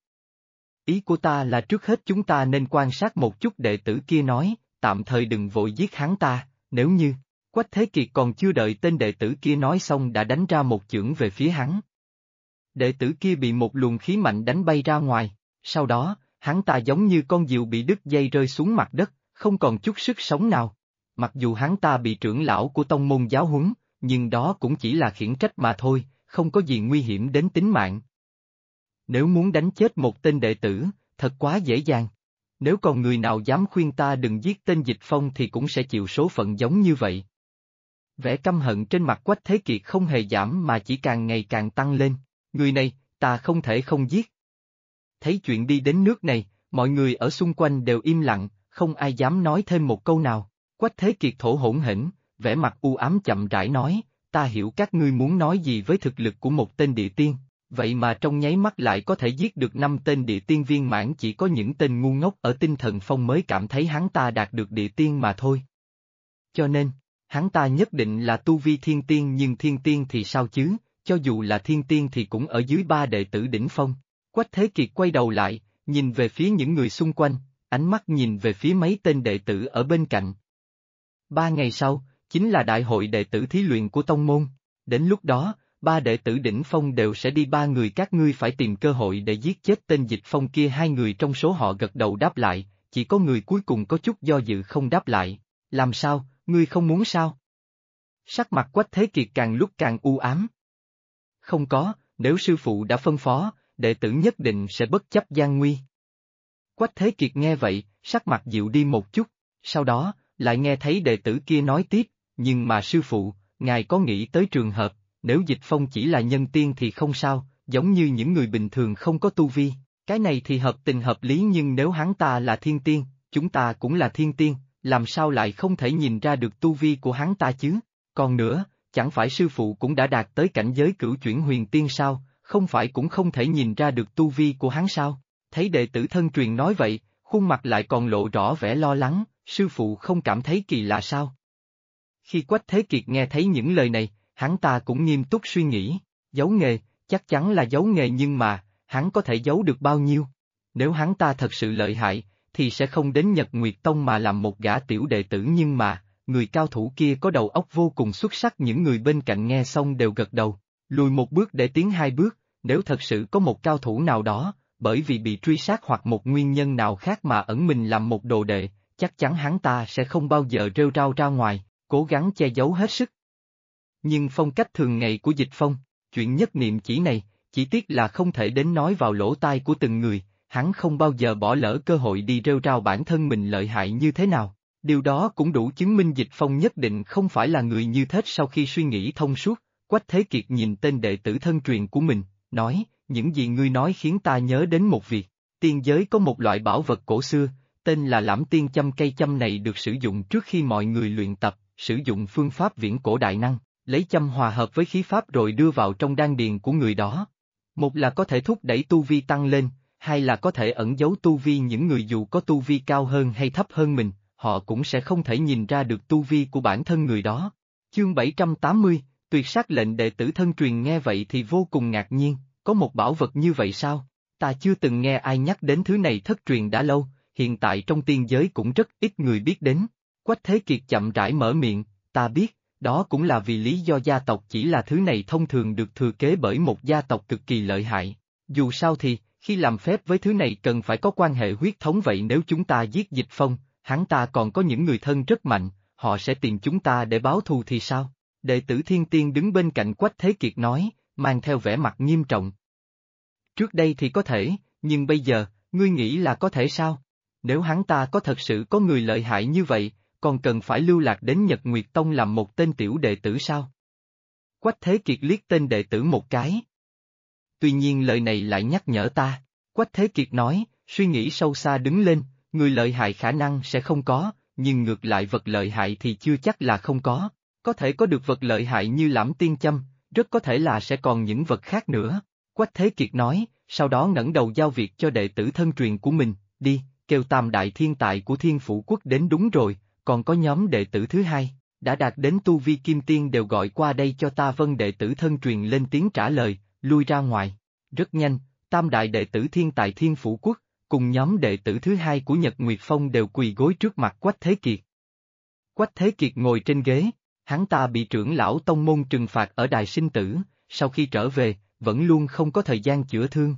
A: Ý của ta là trước hết chúng ta nên quan sát một chút, đệ tử kia nói, tạm thời đừng vội giết hắn ta, nếu như... Quách Thế Kiệt còn chưa đợi tên đệ tử kia nói xong đã đánh ra một chưởng về phía hắn. Đệ tử kia bị một luồng khí mạnh đánh bay ra ngoài, sau đó, hắn ta giống như con diều bị đứt dây rơi xuống mặt đất, không còn chút sức sống nào. Mặc dù hắn ta bị trưởng lão của tông môn giáo huấn, nhưng đó cũng chỉ là khiển trách mà thôi, không có gì nguy hiểm đến tính mạng. Nếu muốn đánh chết một tên đệ tử, thật quá dễ dàng. Nếu còn người nào dám khuyên ta đừng giết tên Dịch Phong thì cũng sẽ chịu số phận giống như vậy. Vẻ căm hận trên mặt Quách Thế Kiệt không hề giảm mà chỉ càng ngày càng tăng lên. Người này, ta không thể không giết. Thấy chuyện đi đến nước này, mọi người ở xung quanh đều im lặng, không ai dám nói thêm một câu nào. Quách Thế Kiệt thổ hổn hển, vẻ mặt u ám chậm rãi nói, ta hiểu các ngươi muốn nói gì với thực lực của một tên địa tiên, vậy mà trong nháy mắt lại có thể giết được 5 tên địa tiên viên mãn, chỉ có những tên ngu ngốc ở Tinh Thần Phong mới cảm thấy hắn ta đạt được địa tiên mà thôi. Cho nên, hắn ta nhất định là tu vi thiên tiên, nhưng thiên tiên thì sao chứ, cho dù là thiên tiên thì cũng ở dưới 3 đệ tử đỉnh phong. Quách Thế Kiệt quay đầu lại, nhìn về phía những người xung quanh, ánh mắt nhìn về phía mấy tên đệ tử ở bên cạnh. 3 ngày sau, chính là đại hội đệ tử thí luyện của tông môn. Đến lúc đó, 3 đệ tử đỉnh phong đều sẽ đi, 3 người các ngươi phải tìm cơ hội để giết chết tên Dịch Phong kia. 2 người trong số họ gật đầu đáp lại, chỉ có người cuối cùng có chút do dự không đáp lại. Làm sao, ngươi không muốn sao? Sắc mặt Quách Thế Kiệt càng lúc càng u ám. Không có, nếu sư phụ đã phân phó, đệ tử nhất định sẽ bất chấp gian nguy. Quách Thế Kiệt nghe vậy, sắc mặt dịu đi một chút, sau đó, lại nghe thấy đệ tử kia nói tiếp, nhưng mà sư phụ, ngài có nghĩ tới trường hợp, nếu Dịch Phong chỉ là nhân tiên thì không sao, giống như những người bình thường không có tu vi, cái này thì hợp tình hợp lý, nhưng nếu hắn ta là thiên tiên, chúng ta cũng là thiên tiên, làm sao lại không thể nhìn ra được tu vi của hắn ta chứ? Còn nữa, chẳng phải sư phụ cũng đã đạt tới cảnh giới cửu chuyển huyền tiên sao, không phải cũng không thể nhìn ra được tu vi của hắn sao? Thấy đệ tử thân truyền nói vậy, khuôn mặt lại còn lộ rõ vẻ lo lắng, sư phụ không cảm thấy kỳ lạ sao? Khi Quách Thế Kiệt nghe thấy những lời này, hắn ta cũng nghiêm túc suy nghĩ, giấu nghề, chắc chắn là giấu nghề, nhưng mà, hắn có thể giấu được bao nhiêu? Nếu hắn ta thật sự lợi hại, thì sẽ không đến Nhật Nguyệt Tông mà làm một gã tiểu đệ tử, nhưng mà, người cao thủ kia có đầu óc vô cùng xuất sắc. Những người bên cạnh nghe xong đều gật đầu, lùi một bước để tiến 2 bước, nếu thật sự có một cao thủ nào đó, bởi vì bị truy sát hoặc một nguyên nhân nào khác mà ẩn mình làm một đồ đệ, chắc chắn hắn ta sẽ không bao giờ rêu rao ra ngoài, cố gắng che giấu hết sức. Nhưng phong cách thường ngày của Dịch Phong, chuyện nhất niệm chỉ này, chỉ tiếc là không thể đến nói vào lỗ tai của từng người, hắn không bao giờ bỏ lỡ cơ hội đi rêu rao bản thân mình lợi hại như thế nào. Điều đó cũng đủ chứng minh Dịch Phong nhất định không phải là người như thế. Sau khi suy nghĩ thông suốt, Quách Thế Kiệt nhìn tên đệ tử thân truyền của mình, nói, những gì ngươi nói khiến ta nhớ đến một việc. Tiên giới có một loại bảo vật cổ xưa, tên là Lãm Tiên Châm. Cây châm này được sử dụng trước khi mọi người luyện tập, sử dụng phương pháp viễn cổ đại năng, lấy châm hòa hợp với khí pháp rồi đưa vào trong đan điền của người đó. Một là có thể thúc đẩy tu vi tăng lên, hai là có thể ẩn giấu tu vi những người dù có tu vi cao hơn hay thấp hơn mình, họ cũng sẽ không thể nhìn ra được tu vi của bản thân người đó. Chương 780, tuyệt sát lệnh. Đệ tử thân truyền nghe vậy thì vô cùng ngạc nhiên, có một bảo vật như vậy sao? Ta chưa từng nghe ai nhắc đến thứ này, thất truyền đã lâu, hiện tại trong tiên giới cũng rất ít người biết đến. Quách Thế Kiệt chậm rãi mở miệng, ta biết, đó cũng là vì lý do gia tộc, chỉ là thứ này thông thường được thừa kế bởi một gia tộc cực kỳ lợi hại. Dù sao thì, khi làm phép với thứ này cần phải có quan hệ huyết thống, vậy nếu chúng ta giết Dịch Phong, hắn ta còn có những người thân rất mạnh, họ sẽ tìm chúng ta để báo thù thì sao? Đệ tử thiên tiên đứng bên cạnh Quách Thế Kiệt nói, mang theo vẻ mặt nghiêm trọng. Trước đây thì có thể, nhưng bây giờ, ngươi nghĩ là có thể sao? Nếu hắn ta có thật sự có người lợi hại như vậy, còn cần phải lưu lạc đến Nhật Nguyệt Tông làm một tên tiểu đệ tử sao? Quách Thế Kiệt liếc tên đệ tử một cái. Tuy nhiên lời này lại nhắc nhở ta. Quách Thế Kiệt nói, suy nghĩ sâu xa đứng lên, người lợi hại khả năng sẽ không có, nhưng ngược lại vật lợi hại thì chưa chắc là không có. Có thể có được vật lợi hại như Lãm Tiên Châm, rất có thể là sẽ còn những vật khác nữa. Quách Thế Kiệt nói, sau đó ngẩng đầu giao việc cho đệ tử thân truyền của mình, đi, kêu tam đại thiên tài của Thiên Phủ Quốc đến. Đúng rồi, còn có nhóm đệ tử thứ hai, đã đạt đến tu vi kim tiên đều gọi qua đây cho ta. Vân. Đệ tử thân truyền lên tiếng trả lời, lui ra ngoài. Rất nhanh, tam đại đệ tử thiên tài Thiên Phủ Quốc, cùng nhóm đệ tử thứ hai của Nhật Nguyệt Phong đều quỳ gối trước mặt Quách Thế Kiệt. Quách Thế Kiệt ngồi trên ghế, hắn ta bị trưởng lão tông môn trừng phạt ở đài sinh tử, sau khi trở về, vẫn luôn không có thời gian chữa thương.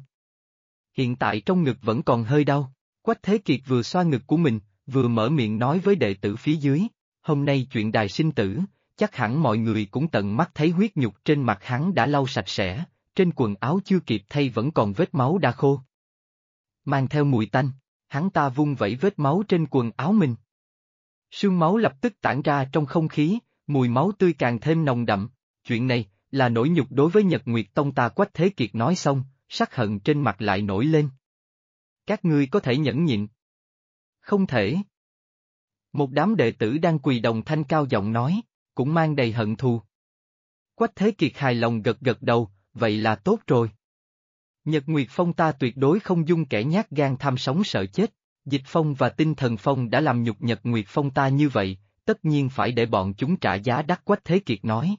A: Hiện tại trong ngực vẫn còn hơi đau, Quách Thế Kiệt vừa xoa ngực của mình, vừa mở miệng nói với đệ tử phía dưới, hôm nay chuyện đài sinh tử, chắc hẳn mọi người cũng tận mắt thấy huyết nhục trên mặt hắn đã lau sạch sẽ, trên quần áo chưa kịp thay vẫn còn vết máu đã khô, mang theo mùi tanh. Hắn ta vung vẩy vết máu trên quần áo mình. Sương máu lập tức tản ra trong không khí, mùi máu tươi càng thêm nồng đậm. Chuyện này, là nỗi nhục đối với Nhật Nguyệt Tông ta. Quách Thế Kiệt nói xong, sắc hận trên mặt lại nổi lên. Các ngươi có thể nhẫn nhịn. Không thể. Một đám đệ tử đang quỳ đồng thanh cao giọng nói, cũng mang đầy hận thù. Quách Thế Kiệt hài lòng gật gật đầu, vậy là tốt rồi. Nhật Nguyệt Phong ta tuyệt đối không dung kẻ nhát gan tham sống sợ chết. Dịch Phong và Tinh Thần Phong đã làm nhục Nhật Nguyệt Phong ta như vậy, tất nhiên phải để bọn chúng trả giá đắt. Quách Thế Kiệt nói.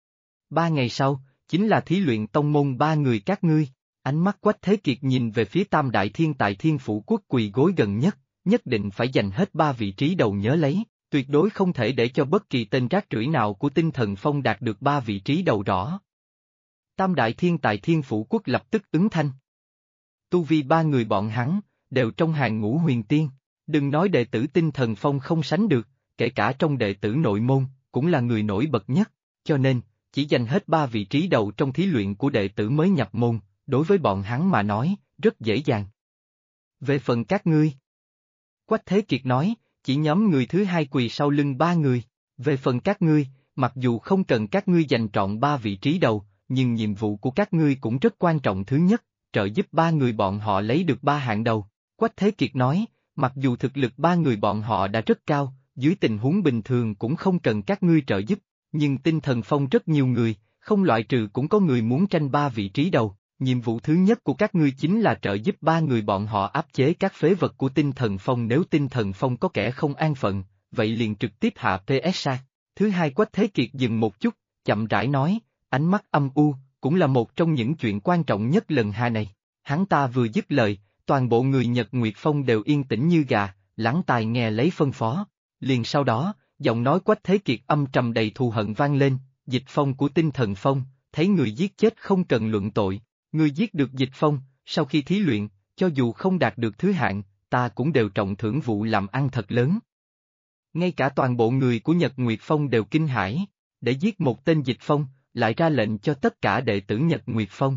A: 3 ngày sau, chính là thí luyện tông môn 3 người các ngươi. Ánh mắt Quách Thế Kiệt nhìn về phía Tam Đại Thiên tại Thiên Phủ Quốc quỳ gối gần nhất, nhất định phải giành hết 3 vị trí đầu nhớ lấy, tuyệt đối không thể để cho bất kỳ tên rác rưởi nào của Tinh Thần Phong đạt được 3 vị trí đầu rõ. Tam Đại Thiên tại Thiên Phủ Quốc lập tức ứng thanh. Tu vi 3 người bọn hắn, đều trong hàng ngũ huyền tiên, đừng nói đệ tử Tinh Thần Phong không sánh được, kể cả trong đệ tử nội môn, cũng là người nổi bật nhất, cho nên, chỉ giành hết 3 vị trí đầu trong thí luyện của đệ tử mới nhập môn, đối với bọn hắn mà nói, rất dễ dàng. Về phần các ngươi, Quách Thế Kiệt nói, chỉ nhóm người thứ hai quỳ sau lưng 3 người, về phần các ngươi, mặc dù không cần các ngươi giành trọn 3 vị trí đầu, nhưng nhiệm vụ của các ngươi cũng rất quan trọng. Thứ nhất, trợ giúp 3 người bọn họ lấy được 3 hạng đầu. Quách Thế Kiệt nói, mặc dù thực lực 3 người bọn họ đã rất cao, dưới tình huống bình thường cũng không cần các ngươi trợ giúp, nhưng Tinh Thần Phong rất nhiều người, không loại trừ cũng có người muốn tranh 3 vị trí đầu. Nhiệm vụ thứ nhất của các ngươi chính là trợ giúp 3 người bọn họ áp chế các phế vật của Tinh Thần Phong. Nếu Tinh Thần Phong có kẻ không an phận, vậy liền trực tiếp hạ PS sát. Thứ hai, Quách Thế Kiệt dừng một chút, chậm rãi nói, ánh mắt âm u, cũng là một trong những chuyện quan trọng nhất lần hai này. Hắn ta vừa dứt lời, toàn bộ người Nhật Nguyệt Phong đều yên tĩnh như gà, lắng tai nghe lấy phân phó. Liền sau đó, giọng nói Quách Thế Kiệt âm trầm đầy thù hận vang lên, Dịch Phong của Tinh Thần Phong, thấy người giết chết không cần luận tội. Người giết được Dịch Phong, sau khi thí luyện, cho dù không đạt được thứ hạng, ta cũng đều trọng thưởng vụ làm ăn thật lớn. Ngay cả toàn bộ người của Nhật Nguyệt Phong đều kinh hãi, để giết một tên Dịch Phong, lại ra lệnh cho tất cả đệ tử Nhật Nguyệt Phong.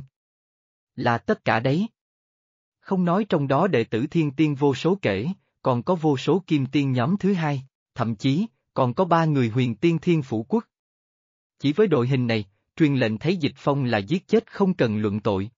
A: Là tất cả đấy. Không nói trong đó đệ tử Thiên Tiên vô số kể, còn có vô số Kim Tiên nhóm thứ hai, thậm chí, còn có 3 người Huyền Tiên Thiên Phủ Quốc. Chỉ với đội hình này, truyền lệnh thấy Dịch Phong là giết chết không cần luận tội,